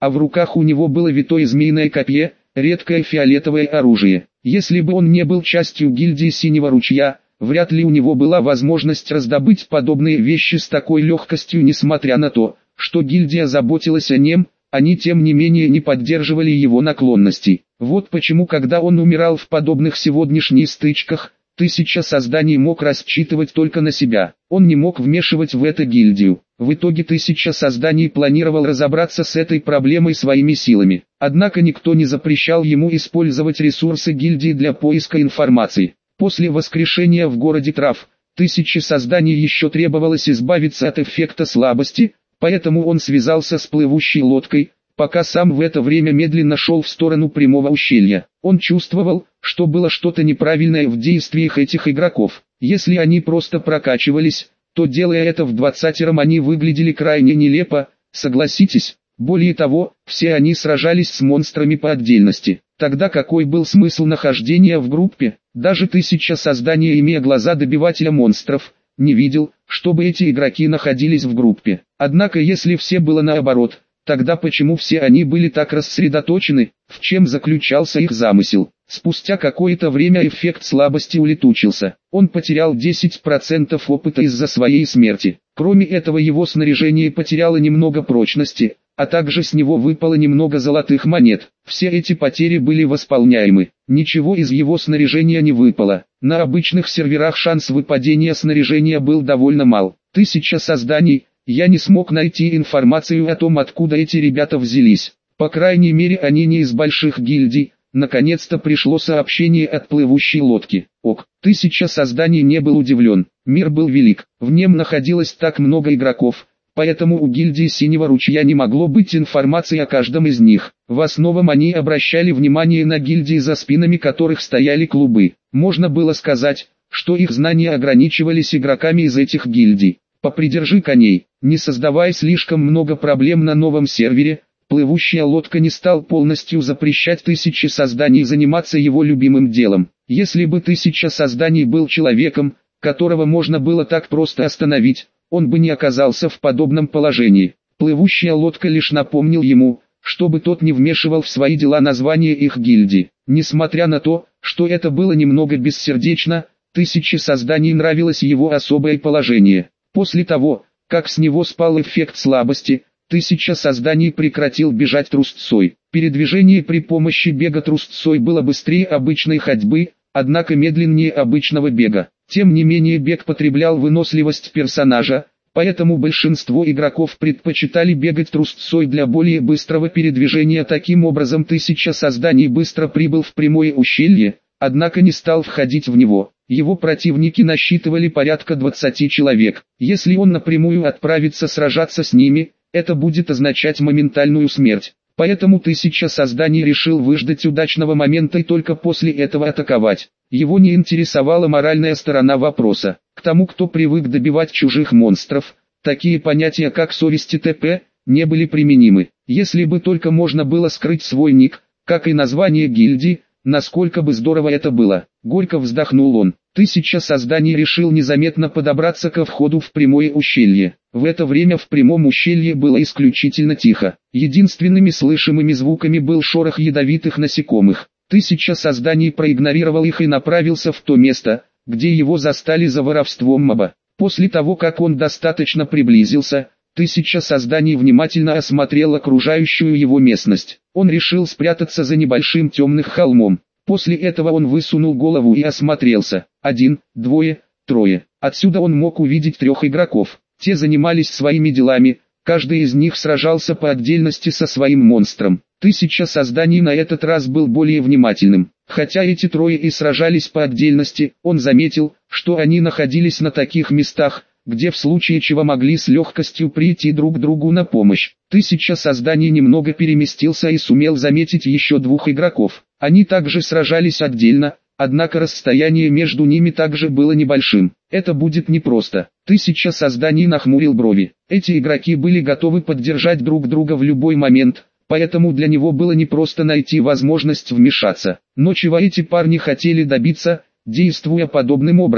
а в руках у него было витое змеиное копье, редкое фиолетовое оружие. Если бы он не был частью гильдии Синего Ручья, вряд ли у него была возможность раздобыть подобные вещи с такой легкостью. Несмотря на то, что гильдия заботилась о нем, они тем не менее не поддерживали его наклонностей. Вот почему, когда он умирал в подобных сегодняшних стычках, Тысяча Созданий мог рассчитывать только на себя. Он не мог вмешивать в это гильдию. В итоге Тысяча Созданий планировал разобраться с этой проблемой своими силами. Однако никто не запрещал ему использовать ресурсы гильдии для поиска информации. После воскрешения в городе трав, Тысяче Созданий еще требовалось избавиться от эффекта слабости, поэтому он связался с плывущей лодкой, пока сам в это время медленно шел в сторону прямого ущелья. Он чувствовал, что было что-то неправильное в действиях этих игроков. Если они просто прокачивались, то делая это в двадцатером они выглядели крайне нелепо, согласитесь. Более того, все они сражались с монстрами по отдельности. Тогда какой был смысл нахождения в группе? Даже Тысяча Созданий, имея глаза добивателя монстров, не видел, чтобы эти игроки находились в группе. Однако если все было наоборот, тогда почему все они были так рассредоточены, в чем заключался их замысел? Спустя какое-то время эффект слабости улетучился. Он потерял десять процентов опыта из-за своей смерти. Кроме этого, его снаряжение потеряло немного прочности, а также с него выпало немного золотых монет. Все эти потери были восполняемы. Ничего из его снаряжения не выпало. На обычных серверах шанс выпадения снаряжения был довольно мал. Тысяча Созданий. Я не смог найти информацию о том, откуда эти ребята взялись. По крайней мере, они не из больших гильдий. Наконец-то пришло сообщение от плывущей лодки. Ок, Тысяча Созданий не был удивлен. Мир был велик, в нем находилось так много игроков, поэтому у гильдии Синего Ручья не могло быть информации о каждом из них. В основном они обращали внимание на гильдии, за спинами которых стояли клубы. Можно было сказать, что их знания ограничивались игроками из этих гильдий. Попридержи коней. Не создавая слишком много проблем на новом сервере, плывущая лодка не стал полностью запрещать Тысяче Созданий заниматься его любимым делом. Если бы Тысяча Созданий был человеком, которого можно было так просто остановить, он бы не оказался в подобном положении. Плывущая лодка лишь напомнил ему, чтобы тот не вмешивал в свои дела название их гильдии. Несмотря на то, что это было немного бессердечно, Тысяче Созданий нравилось его особое положение. После того, как с него спал эффект слабости, Тысяча Созданий прекратил бежать трусцой. Передвижение при помощи бега трусцой было быстрее обычной ходьбы, однако медленнее обычного бега. Тем не менее, бег потреблял выносливость персонажа, поэтому большинство игроков предпочитали бегать трусцой для более быстрого передвижения. Таким образом, Тысяча Созданий быстро прибыл в прямое ущелье, однако не стал входить в него. Его противники насчитывали порядка двадцати человек. Если он напрямую отправится сражаться с ними, это будет означать моментальную смерть. Поэтому Тысяча Созданий решил выждать удачного момента и только после этого атаковать. Его не интересовала моральная сторона вопроса. К тому, кто привык добивать чужих монстров, такие понятия как совесть и т.п. не были применимы. Если бы только можно было скрыть свой ник, как и название гильдии, насколько бы здорово это было. Горько вздохнул он. Тысяча Созданий решил незаметно подобраться ко входу в прямое ущелье. В это время в прямом ущелье было исключительно тихо. Единственными слышимыми звуками был шорох ядовитых насекомых. Тысяча Созданий проигнорировал их и направился в то место, где его застали за воровством моба. После того, как он достаточно приблизился, Тысяча Созданий внимательно осмотрел окружающую его местность. Он решил спрятаться за небольшим темным холмом. После этого он высунул голову и осмотрелся. Один, двое, трое. Отсюда он мог увидеть трех игроков. Те занимались своими делами, каждый из них сражался по отдельности со своим монстром. Тысяча Созданий на этот раз был более внимательным. Хотя эти трое и сражались по отдельности, он заметил, что они находились на таких местах, где в случае чего могли с легкостью прийти друг другу на помощь. Тысяча Созданий немного переместился и сумел заметить еще двух игроков. Они также сражались отдельно, однако расстояние между ними также было небольшим. Это будет непросто. Тысяча Созданий нахмурил брови. Эти игроки были готовы поддержать друг друга в любой момент, поэтому для него было непросто найти возможность вмешаться. Но чего эти парни хотели добиться, действуя подобным образом?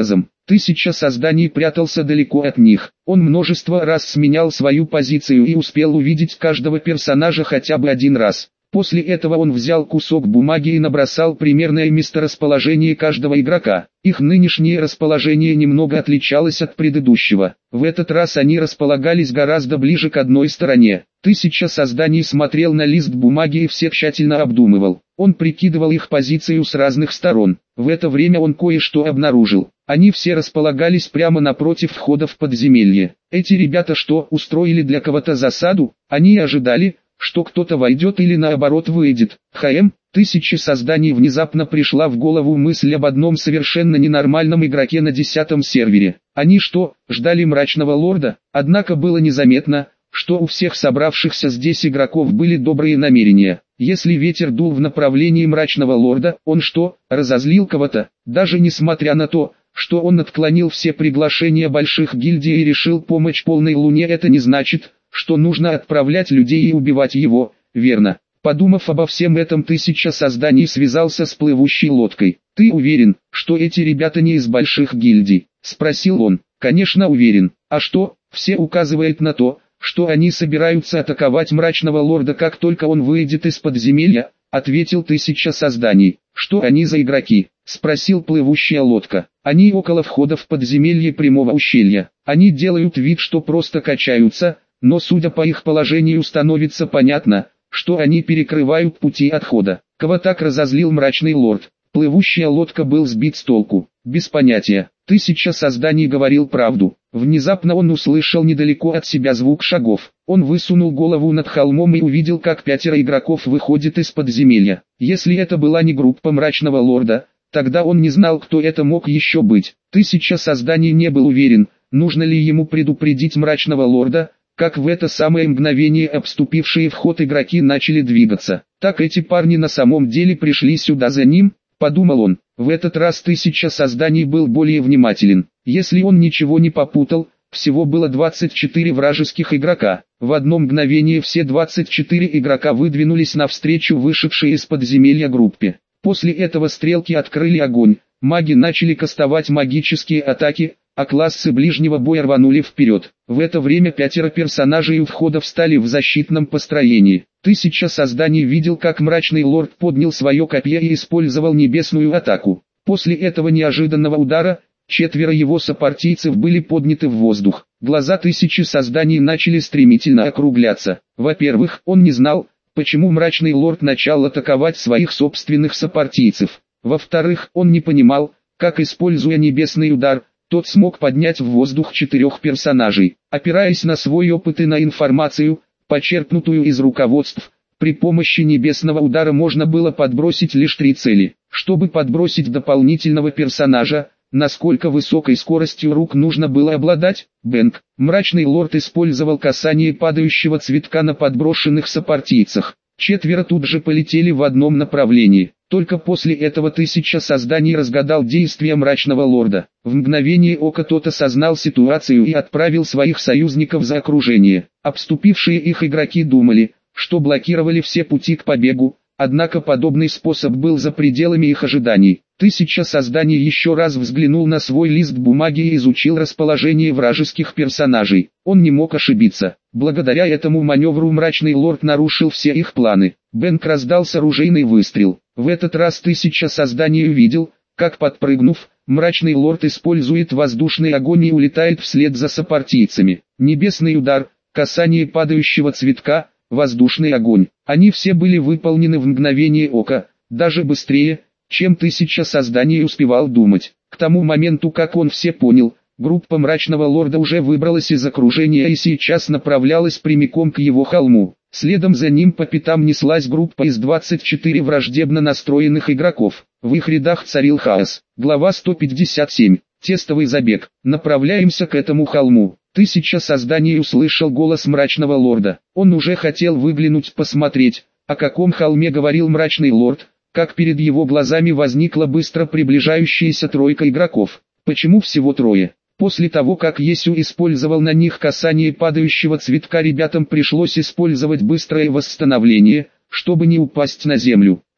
Тысяча созданий прятался далеко от них. Он множество раз сменял свою позицию и успел увидеть каждого персонажа хотя бы один раз. После этого он взял кусок бумаги и набросал примерное месторасположение каждого игрока. Их нынешнее расположение немного отличалось от предыдущего. В этот раз они располагались гораздо ближе к одной стороне. Тысяча созданий смотрел на лист бумаги и все тщательно обдумывал. Он прикидывал их позицию с разных сторон. В это время он кое-что обнаружил. Они все располагались прямо напротив входа в подземелье. Эти ребята что, устроили для кого-то засаду? Они ожидали, что кто-то войдет или наоборот выйдет. ХМ, тысячи созданий внезапно пришла в голову мысль об одном совершенно ненормальном игроке на десятом сервере. Они что, ждали мрачного лорда? Однако было незаметно, что у всех собравшихся здесь игроков были добрые намерения. Если ветер дул в направлении мрачного лорда, он что, разозлил кого-то? Даже несмотря на то, что он отклонил все приглашения больших гильдий и решил помочь полной луне, это не значит, что нужно отправлять людей и убивать его, верно? Подумав обо всем этом, тысяча созданий связался с плывущей лодкой. «Ты уверен, что эти ребята не из больших гильдий?» – спросил он. «Конечно уверен. А что, все указывает на то, что они собираются атаковать мрачного лорда, как только он выйдет из подземелья», – ответил тысяча созданий. «Что они за игроки?» – спросил плывущая лодка. «Они около входа в подземелье прямого ущелья. Они делают вид, что просто качаются, но судя по их положению становится понятно, что они перекрывают пути отхода». Кого так разозлил мрачный лорд? Плывущая лодка был сбит с толку. Без понятия. Тысяча созданий говорил правду. Внезапно он услышал недалеко от себя звук шагов. Он высунул голову над холмом и увидел, как пятеро игроков выходит из подземелья. Если это была не группа мрачного лорда, тогда он не знал, кто это мог еще быть. Тысяча созданий не был уверен, нужно ли ему предупредить мрачного лорда, как в это самое мгновение обступившие вход игроки начали двигаться. Так эти парни на самом деле пришли сюда за ним, подумал он. В этот раз тысяча созданий был более внимателен. Если он ничего не попутал, всего было двадцать четыре вражеских игрока. В одно мгновение все двадцать четыре игрока выдвинулись навстречу вышедшей из подземелья группе. После этого стрелки открыли огонь, маги начали кастовать магические атаки, а классы ближнего боя рванули вперед. В это время пятеро персонажей у входа встали в защитном построении. Тысяча созданий видел, как мрачный лорд поднял свое копье и использовал небесную атаку. После этого неожиданного удара, четверо его сопартийцев были подняты в воздух. Глаза тысячи созданий начали стремительно округляться. Во-первых, он не знал, почему мрачный лорд начал атаковать своих собственных сопартийцев. Во-вторых, он не понимал, как, используя небесный удар, тот смог поднять в воздух четырех персонажей. Опираясь на свой опыт и на информацию, почерпнутую из руководств, при помощи небесного удара можно было подбросить лишь три цели. Чтобы подбросить дополнительного персонажа, насколько высокой скоростью рук нужно было обладать? Бэнк. Мрачный лорд использовал касание падающего цветка на подброшенных сопартийцах. Четверо тут же полетели в одном направлении. Только после этого тысяча созданий разгадал действия мрачного лорда. В мгновение ока тот осознал ситуацию и отправил своих союзников за окружение. Обступившие их игроки думали, что блокировали все пути к побегу, однако подобный способ был за пределами их ожиданий. Тысяча созданий еще раз взглянул на свой лист бумаги и изучил расположение вражеских персонажей. Он не мог ошибиться. Благодаря этому маневру мрачный лорд нарушил все их планы. Бэнк раздался ружейный выстрел. В этот раз тысяча созданий увидел, как, подпрыгнув, мрачный лорд использует воздушный огонь и улетает вслед за сопартийцами. Небесный удар, касание падающего цветка, воздушный огонь. Они все были выполнены в мгновение ока, даже быстрее, чем тысяча созданий успевал думать. К тому моменту, как он все понял, группа мрачного лорда уже выбралась из окружения и сейчас направлялась прямиком к его холму. Следом за ним по пятам неслась группа из двадцати четырёх враждебно настроенных игроков. В их рядах царил хаос. Глава сто пятьдесят семь. Тестовый забег. Направляемся к этому холму. Тысяча созданий услышал голос мрачного лорда. Он уже хотел выглянуть посмотреть, о каком холме говорил мрачный лорд, как перед его глазами возникла быстро приближающаяся тройка игроков. Почему всего трое? После того, как Есю использовал на них касание падающего цветка, ребятам пришлось использовать быстрое восстановление, чтобы не упасть на землю.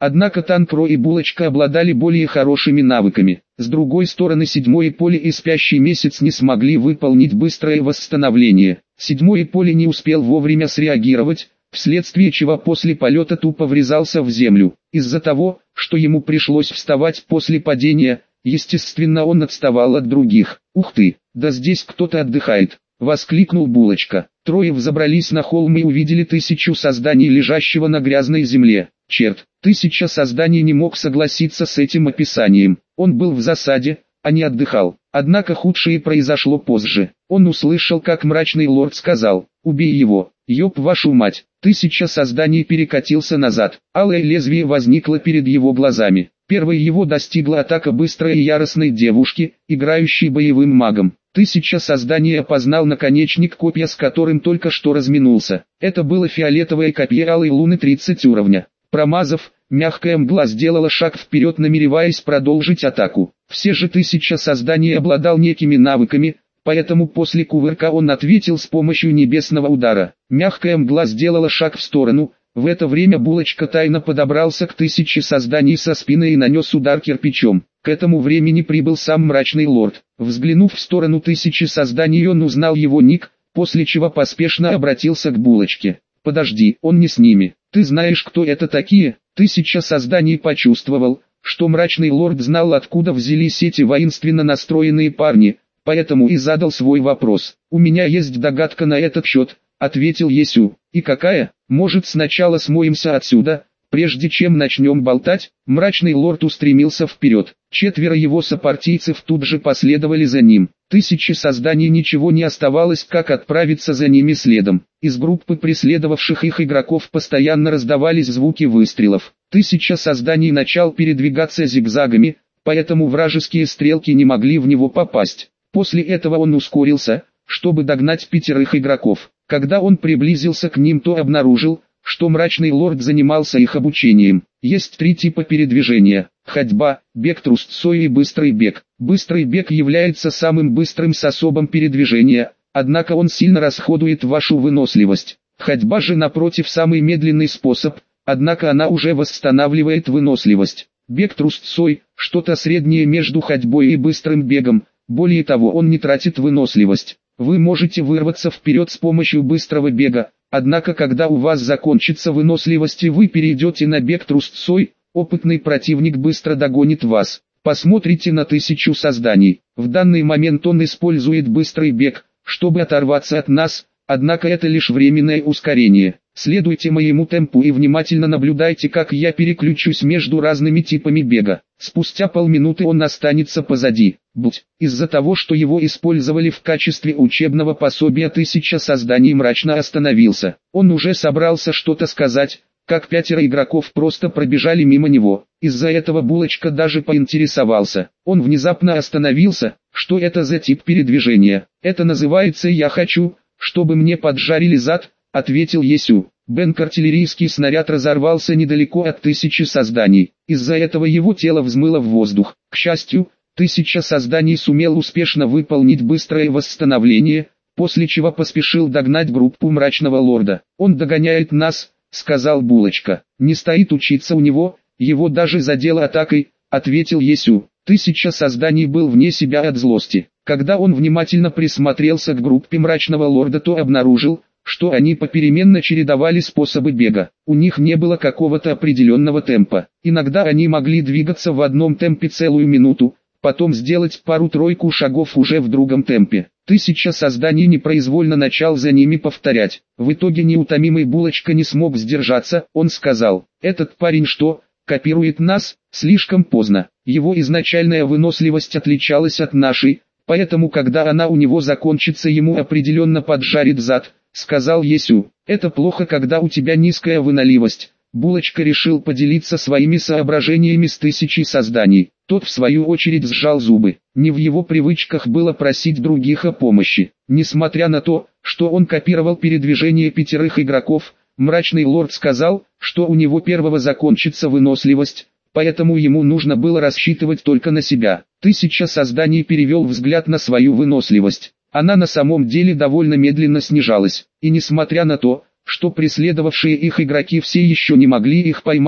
Однако Танкро и Булочка обладали более хорошими навыками. С другой стороны, седьмое поле и спящий месяц не смогли выполнить быстрое восстановление. Седьмое поле не успел вовремя среагировать, вследствие чего после полета тупо врезался в землю. Из-за того, что ему пришлось вставать после падения, естественно он отставал от других. «Ух ты, да здесь кто-то отдыхает!» — воскликнул Булочка. Трое взобрались на холм и увидели тысячу созданий, лежащего на грязной земле. Черт, тысяча созданий не мог согласиться с этим описанием. Он был в засаде, а не отдыхал. Однако худшее произошло позже. Он услышал, как мрачный лорд сказал: «Убей его, ёб вашу мать!» Тысяча созданий перекатился назад. Алое лезвие возникло перед его глазами. Первой его достигла атака быстрой и яростной девушки, играющей боевым магом. Тысяча созданий опознал наконечник копья, с которым только что разминулся. Это было фиолетовое копье алой луны тридцать уровня. Промазав, мягкая мгла сделала шаг вперед, намереваясь продолжить атаку. Все же тысяча созданий обладал некими навыками, поэтому после кувырка он ответил с помощью небесного удара. Мягкая мгла сделала шаг в сторону. В это время Булочка тайно подобрался к тысяче созданий со спины и нанес удар кирпичом. К этому времени прибыл сам мрачный лорд. Взглянув в сторону тысячи созданий, он узнал его ник, после чего поспешно обратился к Булочке. «Подожди, он не с ними. Ты знаешь, кто это такие?» Тысяча созданий почувствовал, что мрачный лорд знал, откуда взялись эти воинственно настроенные парни, поэтому и задал свой вопрос. «У меня есть догадка на этот счет», — ответил Есю. «И какая? Может, сначала смоемся отсюда, прежде чем начнем болтать?» Мрачный лорд устремился вперед. Четверо его сопартийцев тут же последовали за ним. Тысячи созданий ничего не оставалось, как отправиться за ними следом. Из группы преследовавших их игроков постоянно раздавались звуки выстрелов. Тысяча созданий начал передвигаться зигзагами, поэтому вражеские стрелки не могли в него попасть. После этого он ускорился, чтобы догнать пятерых игроков. Когда он приблизился к ним, то обнаружил, что мрачный лорд занимался их обучением. Есть три типа передвижения: ходьба, бег трусцой и быстрый бег. Быстрый бег является самым быстрым способом передвижения, однако он сильно расходует вашу выносливость. Ходьба же, напротив, самый медленный способ, однако она уже восстанавливает выносливость. Бег трусцой – что-то среднее между ходьбой и быстрым бегом, более того, он не тратит выносливость. Вы можете вырваться вперед с помощью быстрого бега, однако когда у вас закончится выносливость и вы перейдете на бег трусцой, опытный противник быстро догонит вас. Посмотрите на тысячу созданий. В данный момент он использует быстрый бег, чтобы оторваться от нас, однако это лишь временное ускорение. Следуйте моему темпу и внимательно наблюдайте, как я переключусь между разными типами бега. Спустя полминуты он останется позади. Будь. Из-за того, что его использовали в качестве учебного пособия, тысяча созданий мрачно остановился. Он уже собрался что-то сказать, как пятеро игроков просто пробежали мимо него. Из-за этого Булочка даже поинтересовался. Он внезапно остановился. Что это за тип передвижения? Это называется «я хочу, чтобы мне поджарили зад», ответил Есю. Бенк-артиллерийский снаряд разорвался недалеко от тысячи созданий. Из-за этого его тело взмыло в воздух. К счастью, тысяча созданий сумел успешно выполнить быстрое восстановление, после чего поспешил догнать группу мрачного лорда. «Он догоняет нас», — сказал Булочка. «Не стоит учиться у него, его даже задело атакой», — ответил Есю. Тысяча созданий был вне себя от злости. Когда он внимательно присмотрелся к группе мрачного лорда, то обнаружил, что они попеременно чередовали способы бега. У них не было какого-то определенного темпа. Иногда они могли двигаться в одном темпе целую минуту, потом сделать пару-тройку шагов уже в другом темпе. Тысяча созданий непроизвольно начал за ними повторять. В итоге неутомимый Булочка не смог сдержаться, он сказал: «Этот парень что, копирует нас?» Слишком поздно. Его изначальная выносливость отличалась от нашей, поэтому когда она у него закончится, ему определенно поджарит зад, сказал Есю. «Это плохо, когда у тебя низкая выносливость». Булочка решил поделиться своими соображениями с тысячей созданий. Тот в свою очередь сжал зубы. Не в его привычках было просить других о помощи. Несмотря на то, что он копировал передвижение пятерых игроков, мрачный лорд сказал, что у него первого закончится выносливость, поэтому ему нужно было рассчитывать только на себя. Тысяча созданий перевел взгляд на свою выносливость. Она на самом деле довольно медленно снижалась, и несмотря на то, что преследовавшие их игроки все еще не могли их поймать,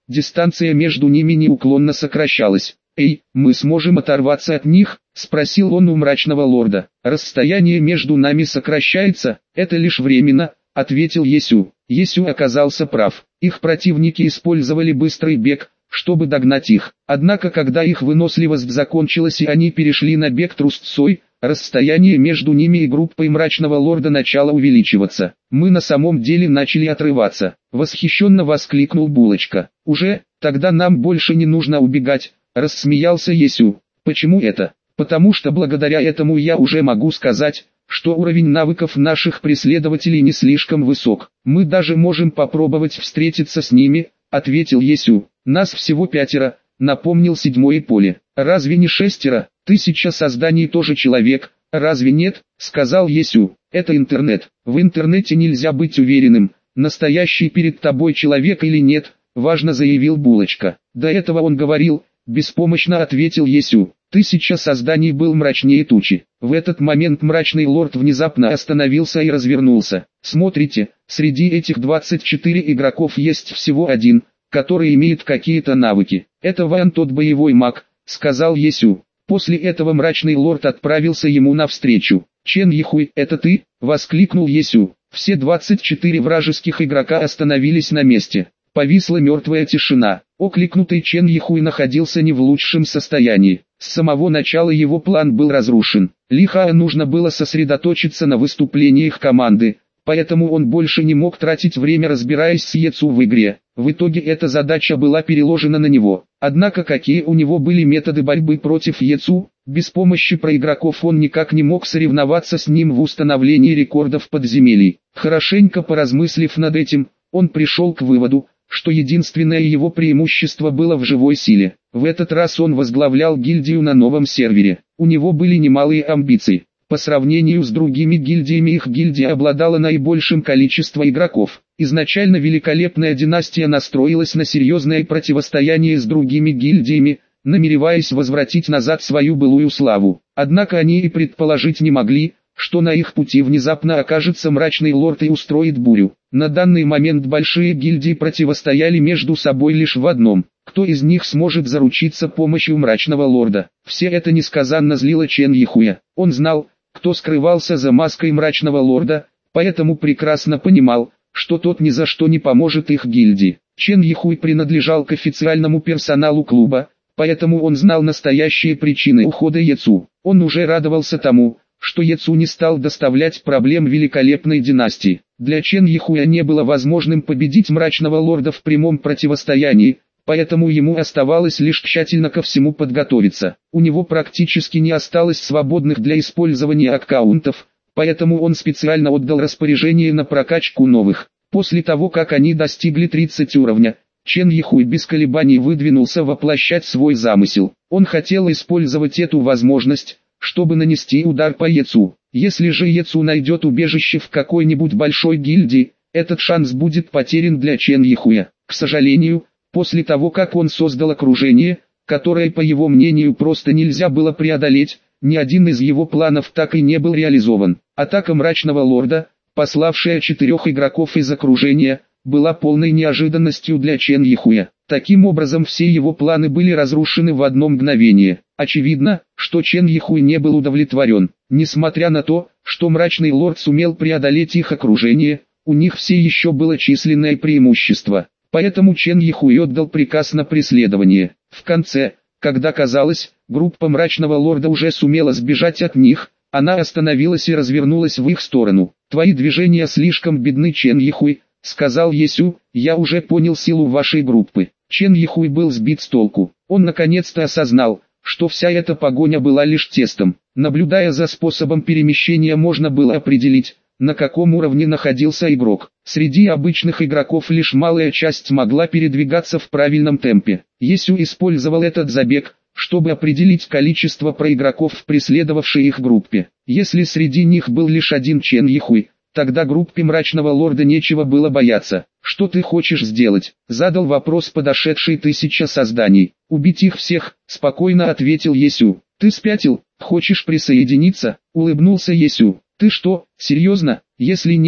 дистанция между ними неуклонно сокращалась. «Эй, мы сможем оторваться от них?» – спросил он у мрачного лорда. «Расстояние между нами сокращается, это лишь временно», – ответил Есю. Есю оказался прав. Их противники использовали быстрый бег, чтобы догнать их. Однако когда их выносливость закончилась и они перешли на бег трусцой, расстояние между ними и группой мрачного лорда начало увеличиваться. «Мы на самом деле начали отрываться», – восхищенно воскликнул Булочка. «Уже? Тогда нам больше не нужно убегать», – рассмеялся Есю. «Почему это?» «Потому что благодаря этому я уже могу сказать, что уровень навыков наших преследователей не слишком высок. Мы даже можем попробовать встретиться с ними», – ответил Есю. «Нас всего пятеро», – напомнил седьмое поле. «Разве не шестеро? Тысяча созданий тоже человек, разве нет?» – сказал Есю. «Это интернет. В интернете нельзя быть уверенным, настоящий перед тобой человек или нет», – важно заявил Булочка. До этого он говорил, беспомощно ответил Есю. Тысяча созданий был мрачнее тучи. В этот момент мрачный лорд внезапно остановился и развернулся. «Смотрите, среди этих двадцати четырёх игроков есть всего один, который имеет какие-то навыки. Это Ван, тот боевой маг», — сказал Есю. После этого мрачный лорд отправился ему навстречу. «Чен Йихуй, это ты?» — воскликнул Есю. Все двадцать четыре вражеских игрока остановились на месте. Повисла мертвая тишина. Окликнутый Чен Йихуй находился не в лучшем состоянии. С самого начала его план был разрушен. Ли Хаа нужно было сосредоточиться на выступлениях команды, поэтому он больше не мог тратить время, разбираясь с Ецу в игре. В итоге эта задача была переложена на него. Однако какие у него были методы борьбы против Ецу? Без помощи проигроков он никак не мог соревноваться с ним в установлении рекордов подземелий. Хорошенько поразмыслив над этим, он пришел к выводу, что единственное его преимущество было в живой силе. В этот раз он возглавлял гильдию на новом сервере. У него были немалые амбиции. По сравнению с другими гильдиями их гильдия обладала наибольшим количеством игроков. Изначально великолепная династия настроилась на серьезное противостояние с другими гильдиями, намереваясь возвратить назад свою былую славу. Однако они и предположить не могли, что на их пути внезапно окажется мрачный лорд и устроит бурю. На данный момент большие гильдии противостояли между собой лишь в одном: кто из них сможет заручиться помощью мрачного лорда. Все это несказанно злило Чен Йихуя. Он знал, кто скрывался за маской мрачного лорда, поэтому прекрасно понимал, что тот ни за что не поможет их гильдии. Чен Йихуй принадлежал к официальному персоналу клуба, поэтому он знал настоящие причины ухода Ецу. Он уже радовался тому, что Ецу не стал доставлять проблем великолепной династии. Для Чен Йихуя не было возможным победить мрачного лорда в прямом противостоянии, поэтому ему оставалось лишь тщательно ко всему подготовиться. У него практически не осталось свободных для использования аккаунтов, поэтому он специально отдал распоряжение на прокачку новых. После того, как они достигли тридцатого уровня, Чен Йихуй без колебаний выдвинулся воплощать свой замысел. Он хотел использовать эту возможность, чтобы нанести удар по Ецу. Если же Ецу найдет убежище в какой-нибудь большой гильдии, этот шанс будет потерян для Чен Йихуя. К сожалению, после того как он создал окружение, которое по его мнению просто нельзя было преодолеть, ни один из его планов так и не был реализован. Атака мрачного лорда, пославшая четырех игроков из окружения, была полной неожиданностью для Чен Йихуя. Таким образом все его планы были разрушены в одно мгновение. Очевидно, что Чен Йихуй не был удовлетворен. Несмотря на то, что мрачный лорд сумел преодолеть их окружение, у них все еще было численное преимущество. Поэтому Чен Йихуй отдал приказ на преследование. В конце, когда казалось, группа мрачного лорда уже сумела сбежать от них, она остановилась и развернулась в их сторону. «Твои движения слишком бедны, Чен Йихуй», — сказал Есю. «Я уже понял силу вашей группы». Чен Йихуй был сбит с толку. Он наконец-то осознал, что вся эта погоня была лишь тестом. Наблюдая за способом перемещения, можно было определить, на каком уровне находился игрок. Среди обычных игроков лишь малая часть могла передвигаться в правильном темпе. Есю использовал этот забег, чтобы определить количество проигроков в преследовавшей их группе. Если среди них был лишь один Чен Йихуй, тогда группе мрачного лорда нечего было бояться. «Что ты хочешь сделать?» — задал вопрос подошедший тысяча созданий. «Убить их всех», — спокойно ответил Есю. «Ты спятил? Хочешь присоединиться?» — улыбнулся Есю. «Ты что, серьезно? Если нет,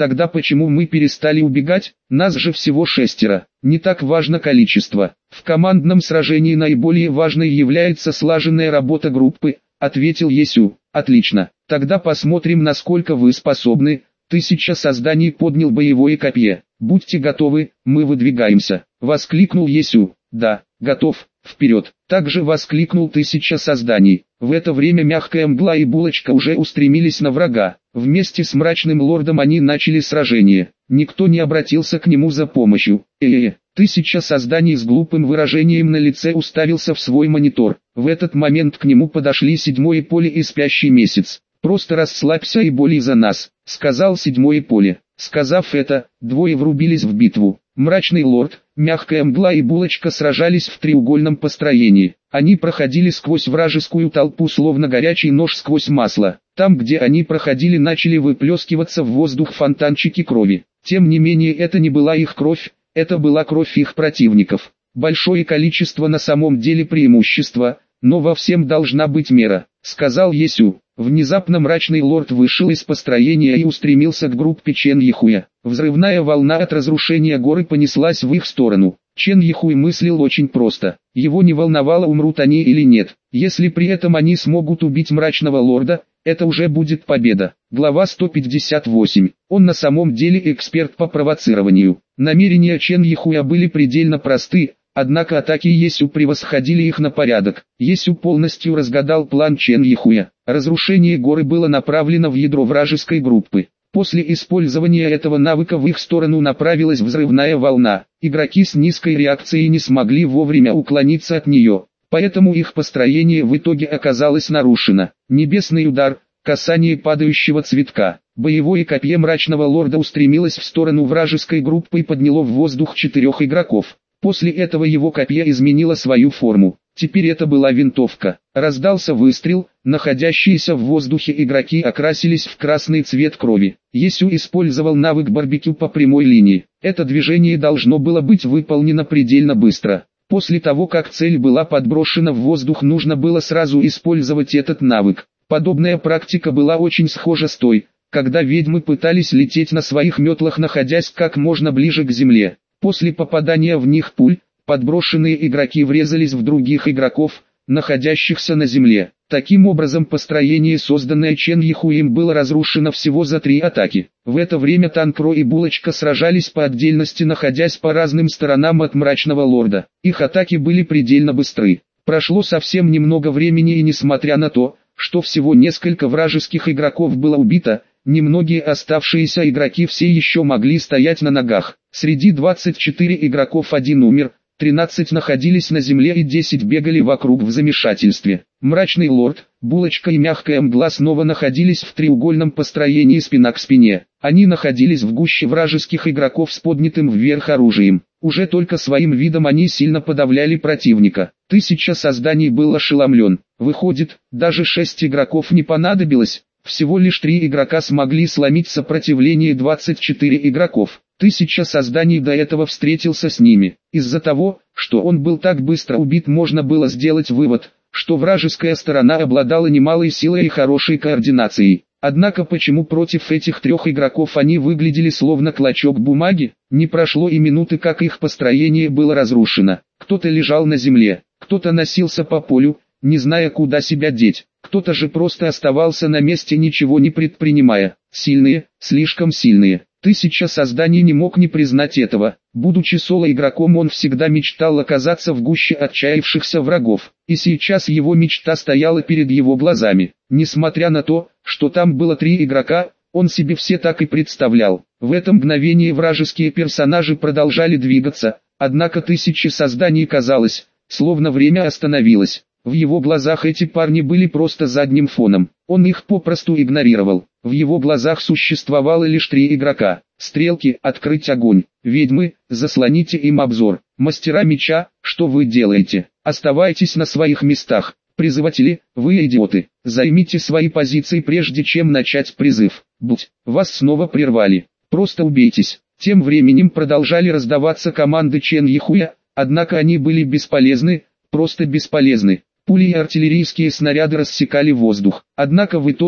Тогда почему мы перестали убегать? Нас же всего шестеро. Не так важно количество. В командном сражении наиболее важной является слаженная работа группы, ответил Есю. Отлично. Тогда посмотрим, насколько вы способны. Тысяча созданий поднял боевое копье. Будьте готовы, мы выдвигаемся. Воскликнул Есю. Да, готов. Вперед! Также воскликнул Тысяча созданий. В это время мягкая мгла и булочка уже устремились на врага. Вместе с мрачным лордом они начали сражение. Никто не обратился к нему за помощью. Э-э-э. Тысяча созданий с глупым выражением на лице уставился в свой монитор. В этот момент к нему подошли седьмое поле и спящий месяц. «Просто расслабься и боли за нас», — сказал седьмое поле. Сказав это, двое врубились в битву. Мрачный лорд, мягкая мгла и булочка сражались в треугольном построении. Они проходили сквозь вражескую толпу словно горячий нож сквозь масло. Там, где они проходили, начали выплескиваться в воздух фонтанчики крови. Тем не менее, это не была их кровь, это была кровь их противников. Большое количество на самом деле преимущество, но во всем должна быть мера, сказал Есю. Внезапно мрачный лорд вышел из построения и устремился к группе Чен Йихуя. Взрывная волна от разрушения горы понеслась в их сторону. Чен Йихуй мыслил очень просто. Его не волновало, умрут они или нет. Если при этом они смогут убить мрачного лорда, это уже будет победа. Глава сто пятьдесят восемь. Он на самом деле эксперт по провоцированию. Намерения Чен Йихуя были предельно просты. Однако атаки Есю превосходили их на порядок. Есю полностью разгадал план Чен Йихуя. Разрушение горы было направлено в ядро вражеской группы. После использования этого навыка в их сторону направилась взрывная волна. Игроки с низкой реакцией не смогли вовремя уклониться от нее, поэтому их построение в итоге оказалось нарушено. Небесный удар, касание падающего цветка. Боевое копье мрачного лорда устремилось в сторону вражеской группы и подняло в воздух четырех игроков. После этого его копье изменило свою форму. Теперь это была винтовка. Раздался выстрел, находящиеся в воздухе игроки окрасились в красный цвет крови. Есю использовал навык барбекю по прямой линии. Это движение должно было быть выполнено предельно быстро. После того, как цель была подброшена в воздух, нужно было сразу использовать этот навык. Подобная практика была очень схожа с той, когда ведьмы пытались лететь на своих метлах, находясь как можно ближе к земле. После попадания в них пуль, подброшенные игроки врезались в других игроков, находящихся на земле. Таким образом, построение, созданное Чен Йихуем, было разрушено всего за три атаки. В это время Танкро и Булочка сражались по отдельности, находясь по разным сторонам от мрачного лорда. Их атаки были предельно быстры. Прошло совсем немного времени, и несмотря на то, что всего несколько вражеских игроков было убито, немногие оставшиеся игроки все еще могли стоять на ногах. Среди двадцати четырёх игроков один умер, тринадцать находились на земле и десять бегали вокруг в замешательстве. Мрачный лорд, Булочка и мягкая мгла снова находились в треугольном построении спина к спине. Они находились в гуще вражеских игроков с поднятым вверх оружием. Уже только своим видом они сильно подавляли противника. Тысяча созданий был ошеломлен. Выходит, даже шесть игроков не понадобилось. Всего лишь три игрока смогли сломить сопротивление двадцати четырёх игроков. Тысяча созданий до этого встретился с ними. Из-за того, что он был так быстро убит, можно было сделать вывод, что вражеская сторона обладала немалой силой и хорошей координацией. Однако почему против этих трех игроков они выглядели словно клочок бумаги? Не прошло и минуты, как их построение было разрушено. Кто-то лежал на земле, кто-то носился по полю, не зная, куда себя деть. Кто-то же просто оставался на месте, ничего не предпринимая. Сильные, слишком сильные. Тысяча созданий не мог не признать этого. Будучи соло-игроком, он всегда мечтал оказаться в гуще отчаявшихся врагов. И сейчас его мечта стояла перед его глазами. Несмотря на то, что там было три игрока, он себе все так и представлял. В это мгновение вражеские персонажи продолжали двигаться, однако тысячи созданий казалось, словно время остановилось. В его глазах эти парни были просто задним фоном. Он их попросту игнорировал. В его глазах существовало лишь три игрока. Стрелки, открыть огонь. Ведьмы, заслоните им обзор. Мастера меча, что вы делаете? Оставайтесь на своих местах. Призыватели, вы идиоты. Займите свои позиции, прежде чем начать призыв. Будь, вас снова прервали. Просто убейтесь. Тем временем продолжали раздаваться команды Чен Йихуя, однако они были бесполезны, просто бесполезны. Пули и артиллерийские снаряды рассекали воздух. Однако в итоге,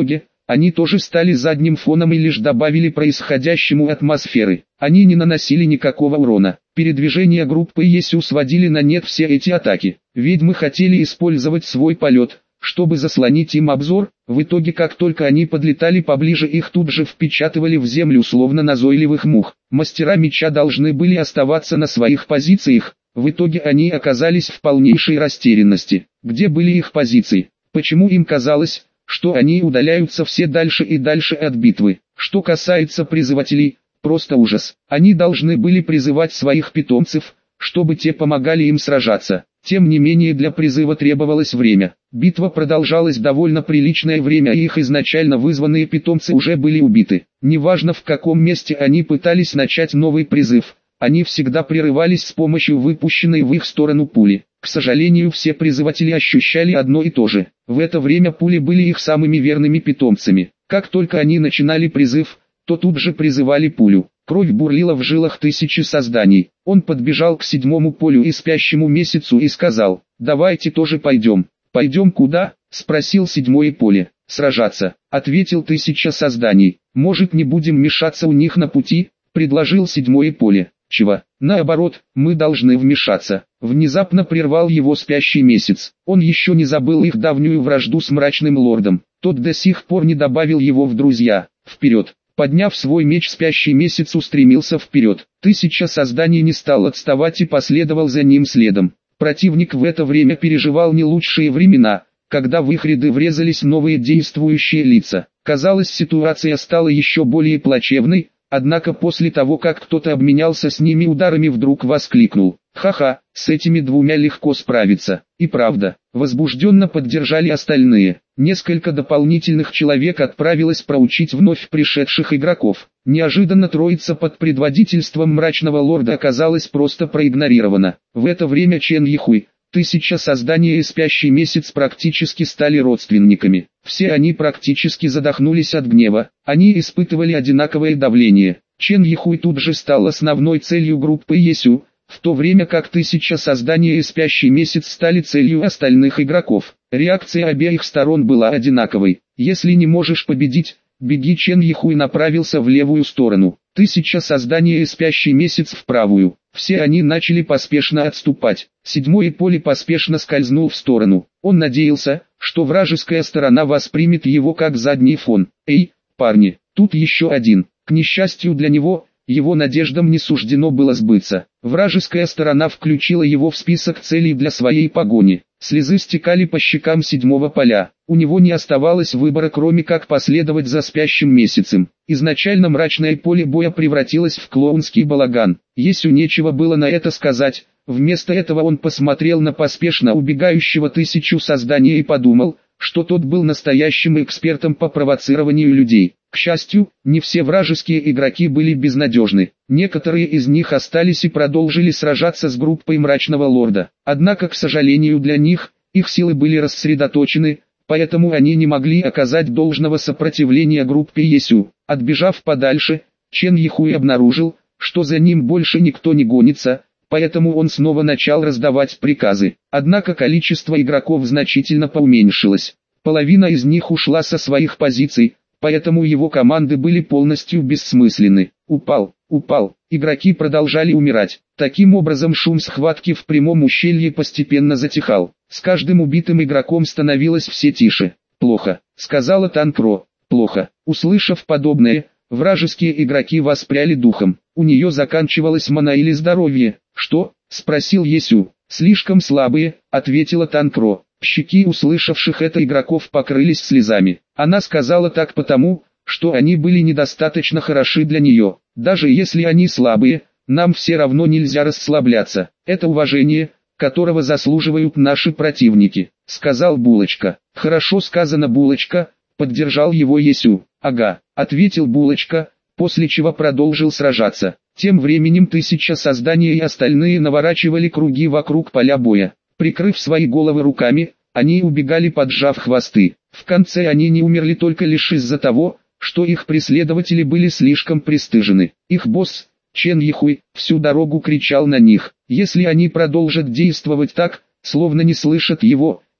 Они тоже стали задним фоном и лишь добавили происходящему атмосферы. Они не наносили никакого урона. Передвижения группы Есю сводили на нет все эти атаки. Ведьмы хотели использовать свой полет, чтобы заслонить им обзор. В итоге, как только они подлетали поближе, их тут же впечатывали в землю словно назойливых мух. Мастера меча должны были оставаться на своих позициях. В итоге они оказались в полнейшей растерянности. Где были их позиции? Почему им казалось, что они удаляются все дальше и дальше от битвы? Что касается призывателей, просто ужас. Они должны были призывать своих питомцев, чтобы те помогали им сражаться. Тем не менее, для призыва требовалось время. Битва продолжалась довольно приличное время, и их изначально вызванные питомцы уже были убиты. Неважно, в каком месте они пытались начать новый призыв, они всегда прерывались с помощью выпущенной в их сторону пули. К сожалению, все призыватели ощущали одно и то же. В это время пули были их самыми верными питомцами. Как только они начинали призыв, то тут же призывали пулю. Кровь бурлила в жилах тысячи созданий. Он подбежал к седьмому полю и спящему месяцу и сказал: «Давайте тоже пойдем». «Пойдем куда?» – спросил седьмое поле. «Сражаться», – ответил тысяча созданий. «Может, не будем мешаться у них на пути?» – предложил седьмое поле. «Чего? Наоборот, мы должны вмешаться». Внезапно прервал его спящий месяц. Он еще не забыл их давнюю вражду с мрачным лордом. Тот до сих пор не добавил его в друзья. «Вперед!» Подняв свой меч, спящий месяц устремился вперед. Тысяча созданий не стал отставать и последовал за ним следом. Противник в это время переживал не лучшие времена, когда в их ряды врезались новые действующие лица. Казалось, ситуация стала еще более плачевной, однако после того, как кто-то обменялся с ними ударами, вдруг воскликнул: «Ха-ха, с этими двумя легко справиться». И правда, возбужденно поддержали остальные. Несколько дополнительных человек отправилось проучить вновь пришедших игроков. Неожиданно троица под предводительством мрачного лорда оказалась просто проигнорирована. В это время Чен Йихуй, тысяча созданий и спящий месяц практически стали родственниками. Все они практически задохнулись от гнева. Они испытывали одинаковое давление. Чен Йихуй тут же стал основной целью группы Есю, в то время как тысяча созданий и спящий месяц стали целью остальных игроков. Реакция обеих сторон была одинаковой. «Если не можешь победить, беги». Чен Йихуй направился в левую сторону, тысяча созданий и спящий месяц в правую. Все они начали поспешно отступать. Седьмое поле поспешно скользнул в сторону. Он надеялся, что вражеская сторона воспримет его как задний фон. «Эй, парни, тут еще один». К несчастью для него, его надеждам не суждено было сбыться. Вражеская сторона включила его в список целей для своей погони. Слезы стекали по щекам седьмого поля. У него не оставалось выбора, кроме как последовать за спящим месяцем. Изначально мрачное поле боя превратилось в клоунский балаган. Есю нечего было на это сказать. Вместо этого он посмотрел на поспешно убегающего тысячу созданий и подумал, что тот был настоящим экспертом по провоцированию людей. К счастью, не все вражеские игроки были безнадежны. Некоторые из них остались и продолжили сражаться с группой мрачного лорда. Однако, к сожалению для них, их силы были рассредоточены, поэтому они не могли оказать должного сопротивления группе Есю. Отбежав подальше, Чен Йихуй обнаружил, что за ним больше никто не гонится, поэтому он снова начал раздавать приказы. Однако количество игроков значительно поуменьшилось. Половина из них ушла со своих позиций, поэтому его команды были полностью бессмысленны. Упал, упал, игроки продолжали умирать. Таким образом, шум схватки в прямом ущелье постепенно затихал. С каждым убитым игроком становилось все тише. «Плохо», — сказала Танкро. «Плохо». Услышав подобное, вражеские игроки воспряли духом. У нее заканчивалась мана или здоровье. «Что?» — спросил Есю. «Слишком слабые», — ответила Танкро. Щеки услышавших это игроков покрылись слезами. Она сказала так потому, что они были недостаточно хороши для нее. «Даже если они слабые, нам все равно нельзя расслабляться. Это уважение, которого заслуживают наши противники», — сказал Булочка. «Хорошо сказано, Булочка», — поддержал его Есю. «Ага», — ответил Булочка, после чего продолжил сражаться. Тем временем тысяча созданий и остальные наворачивали круги вокруг поля боя. Прикрыв свои головы руками, они убегали, поджав хвосты. В конце они не умерли только лишь из-за того, что их преследователи были слишком пристыжены. Их босс, Чен Йихуй, всю дорогу кричал на них. Если они продолжат действовать так, словно не слышат его,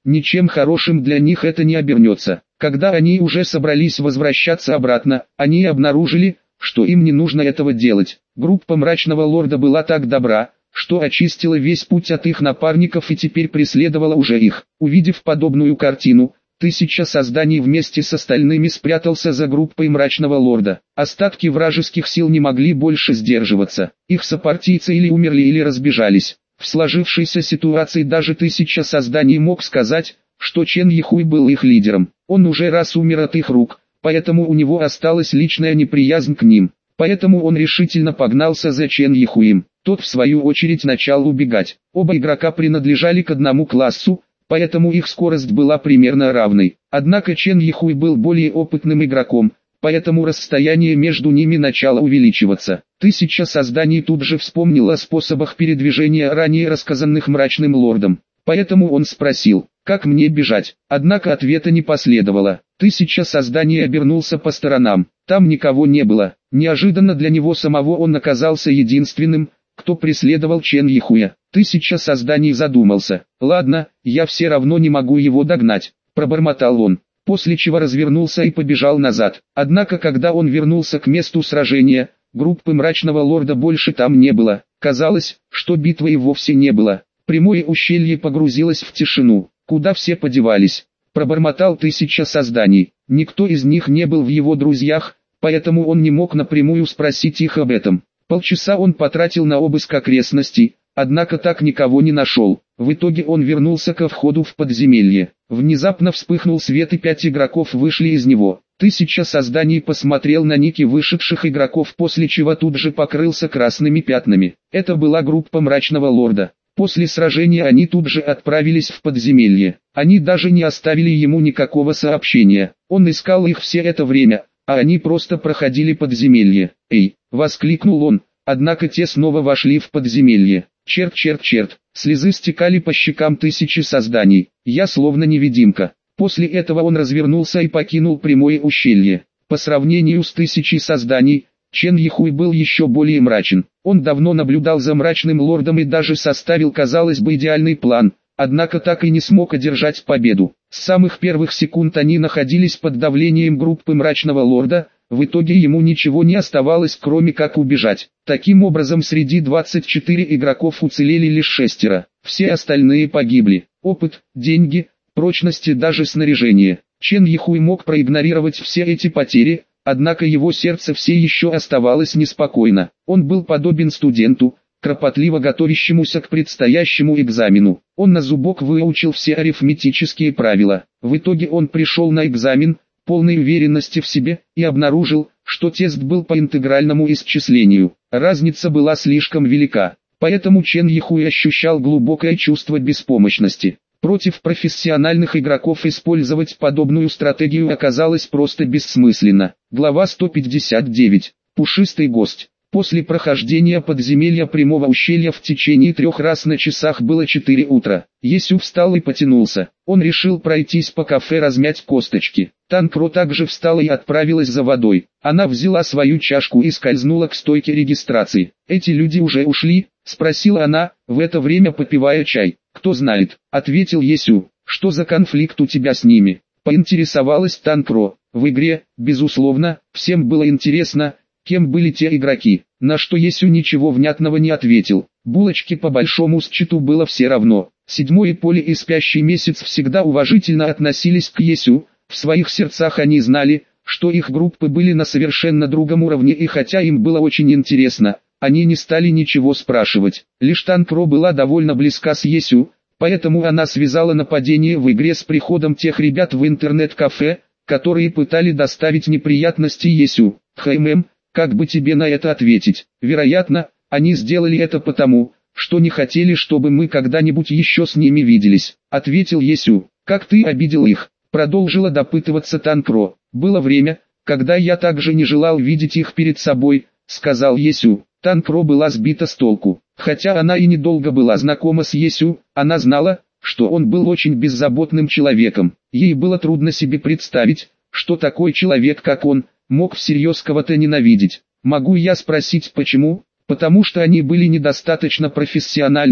ничем хорошим для них это не обернется. Когда они уже собрались возвращаться обратно, они обнаружили, что им не нужно этого делать. Группа Мрачного Лорда была так добра, что очистила весь путь от их напарников и теперь преследовала уже их. Увидев подобную картину, Тысяча Созданий вместе с остальными спрятался за группой Мрачного Лорда. Остатки вражеских сил не могли больше сдерживаться. Их сопартийцы или умерли, или разбежались. В сложившейся ситуации даже Тысяча Созданий мог сказать, что Чен Йихуй был их лидером. Он уже раз умер от их рук, поэтому у него осталась личная неприязнь к ним. Поэтому он решительно погнался за Чен Йихуем. Тот в свою очередь начал убегать. Оба игрока принадлежали к одному классу, поэтому их скорость была примерно равной. Однако Чен Йихуй был более опытным игроком, поэтому расстояние между ними начало увеличиваться. Тысяча Созданий тут же вспомнил о способах передвижения, ранее рассказанных Мрачным Лордом. Поэтому он спросил, как мне бежать? Однако ответа не последовало. Тысяча Созданий обернулся по сторонам. Там никого не было. Неожиданно для него самого он оказался единственным, кто преследовал Чен Йихуя. Тысяча Созданий задумался. «Ладно, я все равно не могу его догнать», – пробормотал он, после чего развернулся и побежал назад. Однако когда он вернулся к месту сражения, группы Мрачного Лорда больше там не было. Казалось, что битвы и вовсе не было. Прямое ущелье погрузилось в тишину. Куда все подевались? Пробормотал Тысяча Созданий. Никто из них не был в его друзьях, поэтому он не мог напрямую спросить их об этом. Полчаса он потратил на обыск окрестностей, однако так никого не нашел. В итоге он вернулся ко входу в подземелье. Внезапно вспыхнул свет и пять игроков вышли из него. Тысяча Созданий посмотрел на ники вышедших игроков, после чего тут же покрылся красными пятнами. Это была группа Мрачного Лорда. После сражения они тут же отправились в подземелье. Они даже не оставили ему никакого сообщения. Он искал их все это время, а они просто проходили подземелье. «Эй!» — воскликнул он, однако те снова вошли в подземелье. Черт, черт, черт, слезы стекали по щекам Тысячи Созданий. Я словно невидимка. После этого он развернулся и покинул прямое ущелье. По сравнению с Тысячей Созданий, Чен Йихуй был еще более мрачен. Он давно наблюдал за Мрачным Лордом и даже составил, казалось бы, идеальный план, однако так и не смог одержать победу. С самых первых секунд они находились под давлением группы Мрачного Лорда, в итоге ему ничего не оставалось, кроме как убежать. Таким образом, среди двадцати четырёх игроков уцелели лишь шестеро, все остальные погибли. Опыт, деньги, прочность и даже снаряжение. Чен Йихуй мог проигнорировать все эти потери, однако его сердце все еще оставалось неспокойно. Он был подобен студенту, кропотливо готовящемуся к предстоящему экзамену. Он на зубок выучил все арифметические правила. В итоге он пришел на экзамен, полной уверенности в себе, и обнаружил, что тест был по интегральному исчислению. Разница была слишком велика, поэтому Чен Йихуй ощущал глубокое чувство беспомощности. Против профессиональных игроков использовать подобную стратегию оказалось просто бессмысленно. Глава сто пятьдесят девять. Пушистый гость. После прохождения подземелья прямого ущелья в течение трех раз на часах было четыре утра. Есю встал и потянулся. Он решил пройтись по кафе, размять косточки. Танкро также встала и отправилась за водой. Она взяла свою чашку и скользнула к стойке регистрации. «Эти люди уже ушли?» — спросила она, в это время попивая чай. «Кто знает», — ответил Есю. «Что за конфликт у тебя с ними?» — поинтересовалась Танкро. В игре, безусловно, всем было интересно, кем были те игроки, на что Есю ничего внятного не ответил. Булочки по большому счету было все равно. Седьмое поле и Спящий месяц всегда уважительно относились к Есю, в своих сердцах они знали, что их группы были на совершенно другом уровне, и хотя им было очень интересно, они не стали ничего спрашивать. Лишь Танкро была довольно близка с Есю, поэтому она связала нападение в игре с приходом тех ребят в интернет-кафе, которые пытали доставить неприятности Есю. «Хм, как бы тебе на это ответить? Вероятно, они сделали это потому, что не хотели, чтобы мы когда-нибудь еще с ними виделись», — ответил Есю. «Как ты обидел их?» — продолжила допытываться Танкро. «Было время, когда я также не желал видеть их перед собой», — сказал Есю. Танкро была сбита с толку. Хотя она и недолго была знакома с Есю, она знала, что он был очень беззаботным человеком. Ей было трудно себе представить, что такой человек, как он, мог всерьез кого-то ненавидеть. «Могу я спросить почему?» «Потому что они были недостаточно профессиональны», —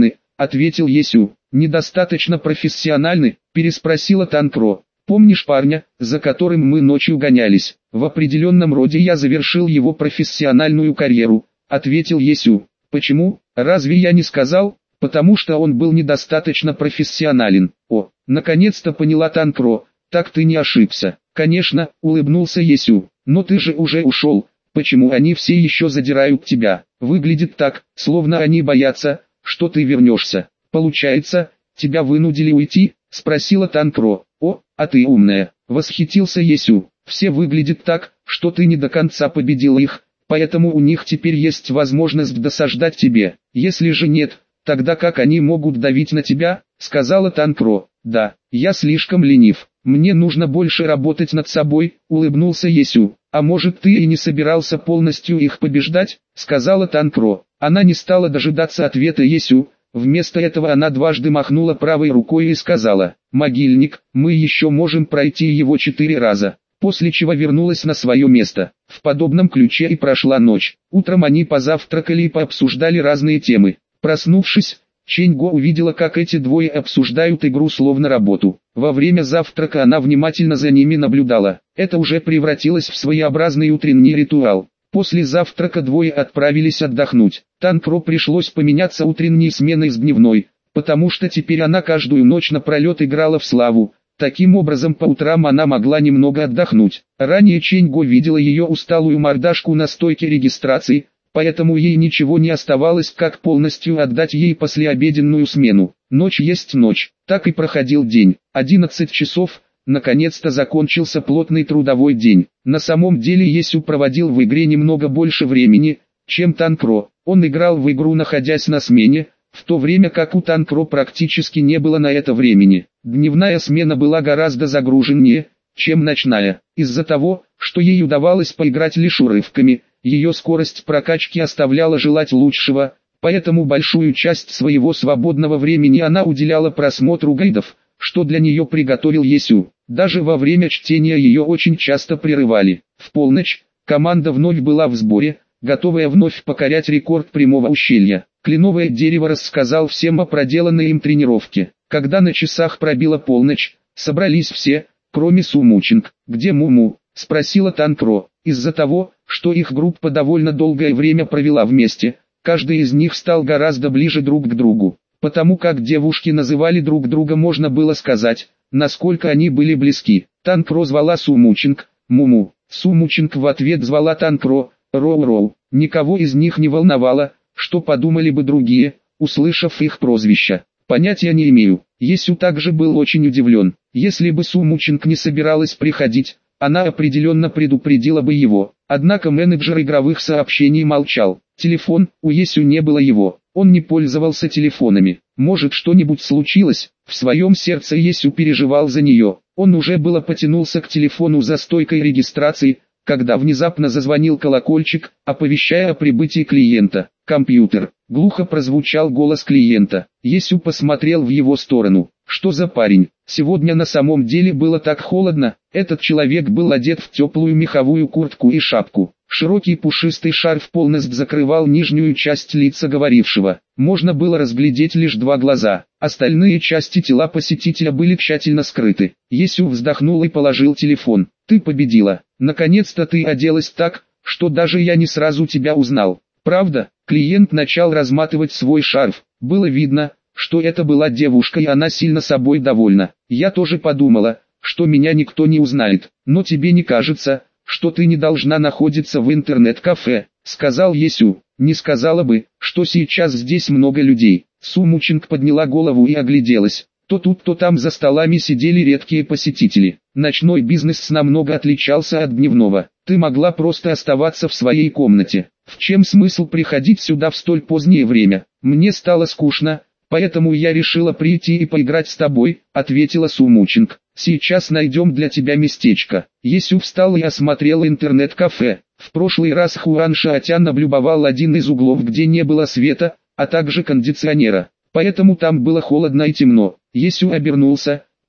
ответил Есю. Недостаточно профессиональны, переспросила Танкро. Помнишь парня, за которым мы ночью гонялись? В определенном роде я завершил его профессиональную карьеру, ответил Есю. Почему? Разве я не сказал? Потому что он был недостаточно профессионален. О, наконец-то поняла Танкро. Так ты не ошибся. Конечно, улыбнулся Есю. Но ты же уже ушел. Почему они все еще задирают тебя? Выглядит так, словно они боятся, что ты вернешься. Получается, тебя вынудили уйти? Спросила Танкро. О, а ты умная. Восхитился Есю. Все выглядит так, что ты не до конца победил их, поэтому у них теперь есть возможность досаждать тебе. Если же нет, тогда как они могут давить на тебя? Сказала Танкро. Да, я слишком ленив. Мне нужно больше работать над собой, улыбнулся Есю. А может ты и не собирался полностью их побеждать? Сказала Танкро. Она не стала дожидаться ответа Есю. Вместо этого она дважды махнула правой рукой и сказала: «Могильник, мы еще можем пройти его четыре раза», после чего вернулась на свое место. В подобном ключе и прошла ночь. Утром они позавтракали и пообсуждали разные темы. Проснувшись, Чэньго увидела, как эти двое обсуждают игру словно работу. Во время завтрака она внимательно за ними наблюдала. Это уже превратилось в своеобразный утренний ритуал. После завтрака двое отправились отдохнуть. Танкро пришлось поменяться утренней сменой с дневной, потому что теперь она каждую ночь напролет играла в славу. Таким образом по утрам она могла немного отдохнуть. Ранее Чэньго видела ее усталую мордашку на стойке регистрации, поэтому ей ничего не оставалось, как полностью отдать ей послеобеденную смену. Ночь есть ночь. Так и проходил день. одиннадцать часов. Наконец-то закончился плотный трудовой день. На самом деле Есю проводил в игре немного больше времени, чем Танкро. Он играл в игру, находясь на смене, в то время как у Танкро практически не было на это времени. Дневная смена была гораздо загруженнее, чем ночная. Из-за того, что ей удавалось поиграть лишь урывками, ее скорость прокачки оставляла желать лучшего, поэтому большую часть своего свободного времени она уделяла просмотру гайдов, что для нее приготовил Есю. Даже во время чтения ее очень часто прерывали. В полночь, команда вновь была в сборе, готовая вновь покорять рекорд прямого ущелья. Кленовое дерево рассказал всем о проделанной им тренировке. Когда на часах пробила полночь, собрались все, кроме Сумучинг. «Где Муму?» – спросила Танкро. Из-за того, что их группа довольно долгое время провела вместе, каждый из них стал гораздо ближе друг к другу. Потому как девушки называли друг друга, можно было сказать, насколько они были близки. Танкро звала Сумучинг, Муму. Сумучинг в ответ звала Танкро, Роу-Роу. Никого из них не волновало, что подумали бы другие, услышав их прозвища. Понятия не имею. Есю также был очень удивлен. Если бы Сумучинг не собиралась приходить, она определенно предупредила бы его. Однако менеджер игровых сообщений молчал. Телефон, у Есю не было его. Он не пользовался телефонами. Может, что-нибудь случилось? В своем сердце Есю переживал за нее. Он уже было потянулся к телефону за стойкой регистрации, когда внезапно зазвонил колокольчик, оповещая о прибытии клиента. «Компьютер», — глухо прозвучал голос клиента. Есю посмотрел в его сторону. Что за парень? Сегодня на самом деле было так холодно. Этот человек был одет в теплую меховую куртку и шапку. Широкий пушистый шарф полностью закрывал нижнюю часть лица говорившего. Можно было разглядеть лишь два глаза. Остальные части тела посетителя были тщательно скрыты. Есю вздохнул и положил телефон. «Ты победила. Наконец-то ты оделась так, что даже я не сразу тебя узнал. Правда?» Клиент начал разматывать свой шарф. Было видно, что это была девушка, и она сильно собой довольна. «Я тоже подумала, что меня никто не узнает. Но тебе не кажется, что ты не должна находиться в интернет-кафе?» — сказал Есю. «Не сказала бы, что сейчас здесь много людей». Сумучинг подняла голову и огляделась. То тут, то там за столами сидели редкие посетители. Ночной бизнес намного отличался от дневного. Ты могла просто оставаться в своей комнате. В чем смысл приходить сюда в столь позднее время? Мне стало скучно, поэтому я решила прийти и поиграть с тобой, ответила Сумучинг. Сейчас найдем для тебя местечко. Есю встал и осмотрел интернет-кафе. В прошлый раз Хуан Шаотян облюбовал один из углов, где не было света, а также кондиционера. Поэтому там было холодно и темно. Есю обернулся,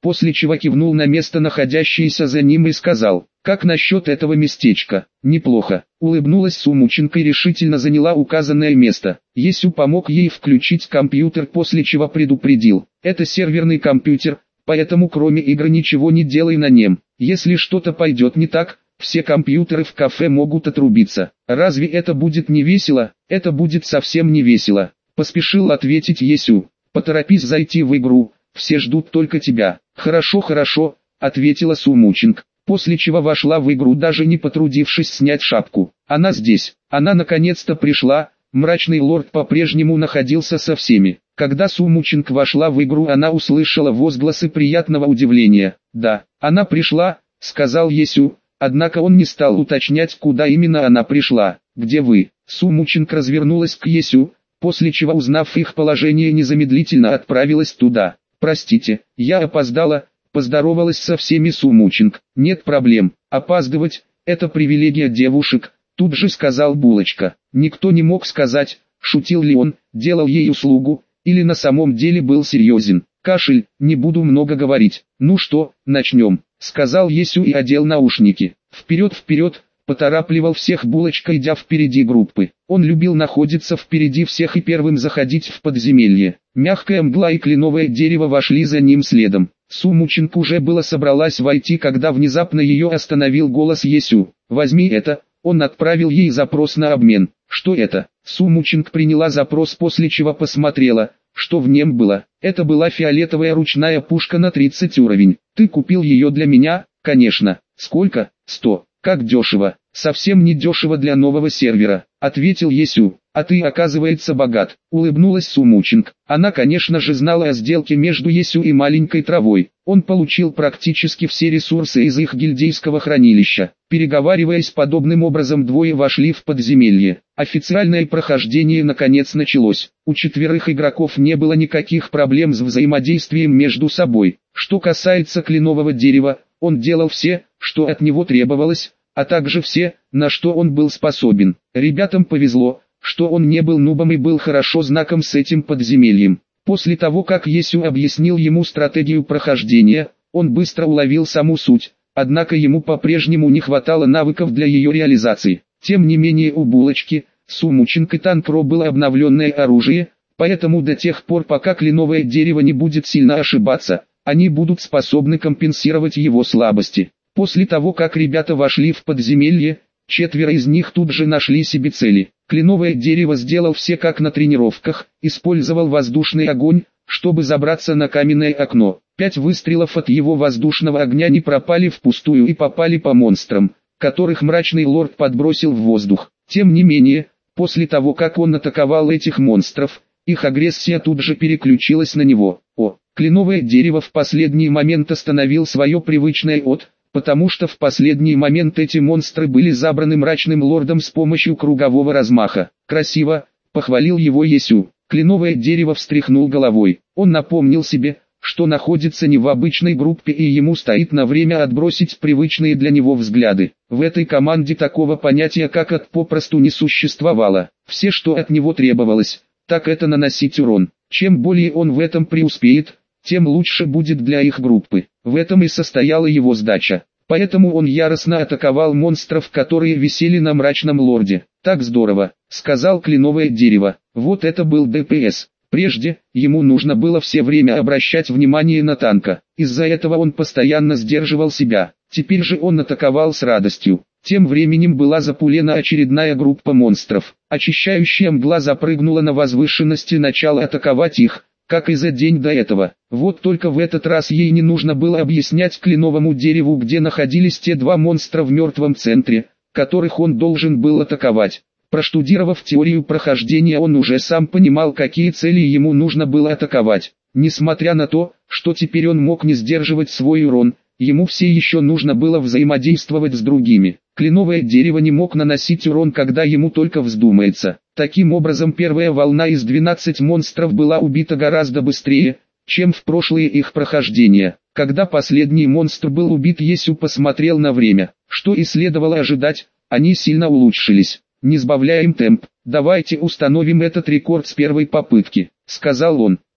после чего кивнул на место, находящееся за ним, и сказал: «Как насчет этого местечка?» «Неплохо». Улыбнулась Сумученко и решительно заняла указанное место. Есю помог ей включить компьютер, после чего предупредил: «Это серверный компьютер, поэтому кроме игры ничего не делай на нем. Если что-то пойдет не так, все компьютеры в кафе могут отрубиться». «Разве это будет не весело?» «Это будет совсем не весело», — поспешил ответить Есю. «Поторопись зайти в игру, все ждут только тебя». «Хорошо, хорошо», — ответила Сумученко, после чего вошла в игру, даже не потрудившись снять шапку. Она здесь, она наконец-то пришла. Мрачный лорд по-прежнему находился со всеми. Когда Сумученко вошла в игру, она услышала возгласы приятного удивления. «Да, она пришла», — сказал Есю, однако он не стал уточнять, куда именно она пришла. «Где вы?» Сумученко развернулась к Есю, после чего, узнав их положение, незамедлительно отправилась туда. «Простите, я опоздала», — поздоровалась со всеми Сумученко. «Нет проблем, опаздывать — это привилегия девушек», — тут же сказал Булочка. Никто не мог сказать, шутил ли он, делал ей услугу, или на самом деле был серьезен. «Кашель, не буду много говорить. Ну что, начнем», — сказал Есю и одел наушники. «Вперед, вперед», — поторапливал всех Булочка, идя впереди группы. Он любил находиться впереди всех и первым заходить в подземелье. Мягкая мгла и кленовое дерево вошли за ним следом. Сумученко уже было собралась войти, когда внезапно ее остановил голос Есю. «Возьми это». Он отправил ей запрос на обмен. «Что это?» Сумученко приняла запрос, после чего посмотрела, что в нем было. Это была фиолетовая ручная пушка на тридцать уровень. «Ты купил ее для меня?» «Конечно». «Сколько?» «Сто». «Как дешево». «Совсем не дешево для нового сервера», — ответил Есю. «А ты, оказывается, богат», — улыбнулась Сумученко. Она, конечно же, знала о сделке между Есю и маленькой травой. Он получил практически все ресурсы из их гильдейского хранилища. Переговариваясь подобным образом, двое вошли в подземелье. Официальное прохождение наконец началось. У четверых игроков не было никаких проблем с взаимодействием между собой. Что касается кленового дерева, он делал все, что от него требовалось, а также все, на что он был способен. Ребятам повезло, что он не был нубом и был хорошо знаком с этим подземельем. После того, как Есю объяснил ему стратегию прохождения, он быстро уловил саму суть, однако ему по-прежнему не хватало навыков для ее реализации. Тем не менее, у Булочки, Сумученко и Танкро было обновленное оружие, поэтому до тех пор, пока кленовое дерево не будет сильно ошибаться, они будут способны компенсировать его слабости. После того, как ребята вошли в подземелье, четверо из них тут же нашли себе цели. Кленовое дерево сделал все как на тренировках, использовал воздушный огонь, чтобы забраться на каменное окно. Пять выстрелов от его воздушного огня не пропали впустую и попали по монстрам, которых мрачный лорд подбросил в воздух. Тем не менее, после того, как он атаковал этих монстров, их агрессия тут же переключилась на него. О, кленовое дерево в последний момент остановил свое привычное «от», потому что в последний момент эти монстры были забраны мрачным лордом с помощью кругового размаха. «Красиво», — похвалил его Есю. Кленовое дерево встряхнул головой. Он напомнил себе, что находится не в обычной группе и ему стоит на время отбросить привычные для него взгляды. В этой команде такого понятия как «от» попросту не существовало. Все, что от него требовалось, так это наносить урон. Чем более он в этом преуспеет, тем лучше будет для их группы. В этом и состояла его сдача. Поэтому он яростно атаковал монстров, которые висели на мрачном лорде. «Так здорово», — сказал кленовое дерево. Вот это был ДПС. Прежде, ему нужно было все время обращать внимание на танка. Из-за этого он постоянно сдерживал себя. Теперь же он атаковал с радостью. Тем временем была запулена очередная группа монстров. Очищающая мгла запрыгнула на возвышенность и начала атаковать их, как и за день до этого. Вот только в этот раз ей не нужно было объяснять кленовому дереву, где находились те два монстра в мертвом центре, которых он должен был атаковать. Проштудировав теорию прохождения, он уже сам понимал, какие цели ему нужно было атаковать. Несмотря на то, что теперь он мог не сдерживать свой урон, ему все еще нужно было взаимодействовать с другими. Кленовое дерево не мог наносить урон, когда ему только вздумается. Таким образом, первая волна из двенадцати монстров была убита гораздо быстрее, чем в прошлые их прохождения. Когда последний монстр был убит, Есю посмотрел на время. Что и следовало ожидать, они сильно улучшились. «Не сбавляем темп, давайте установим этот рекорд с первой попытки», — сказал он.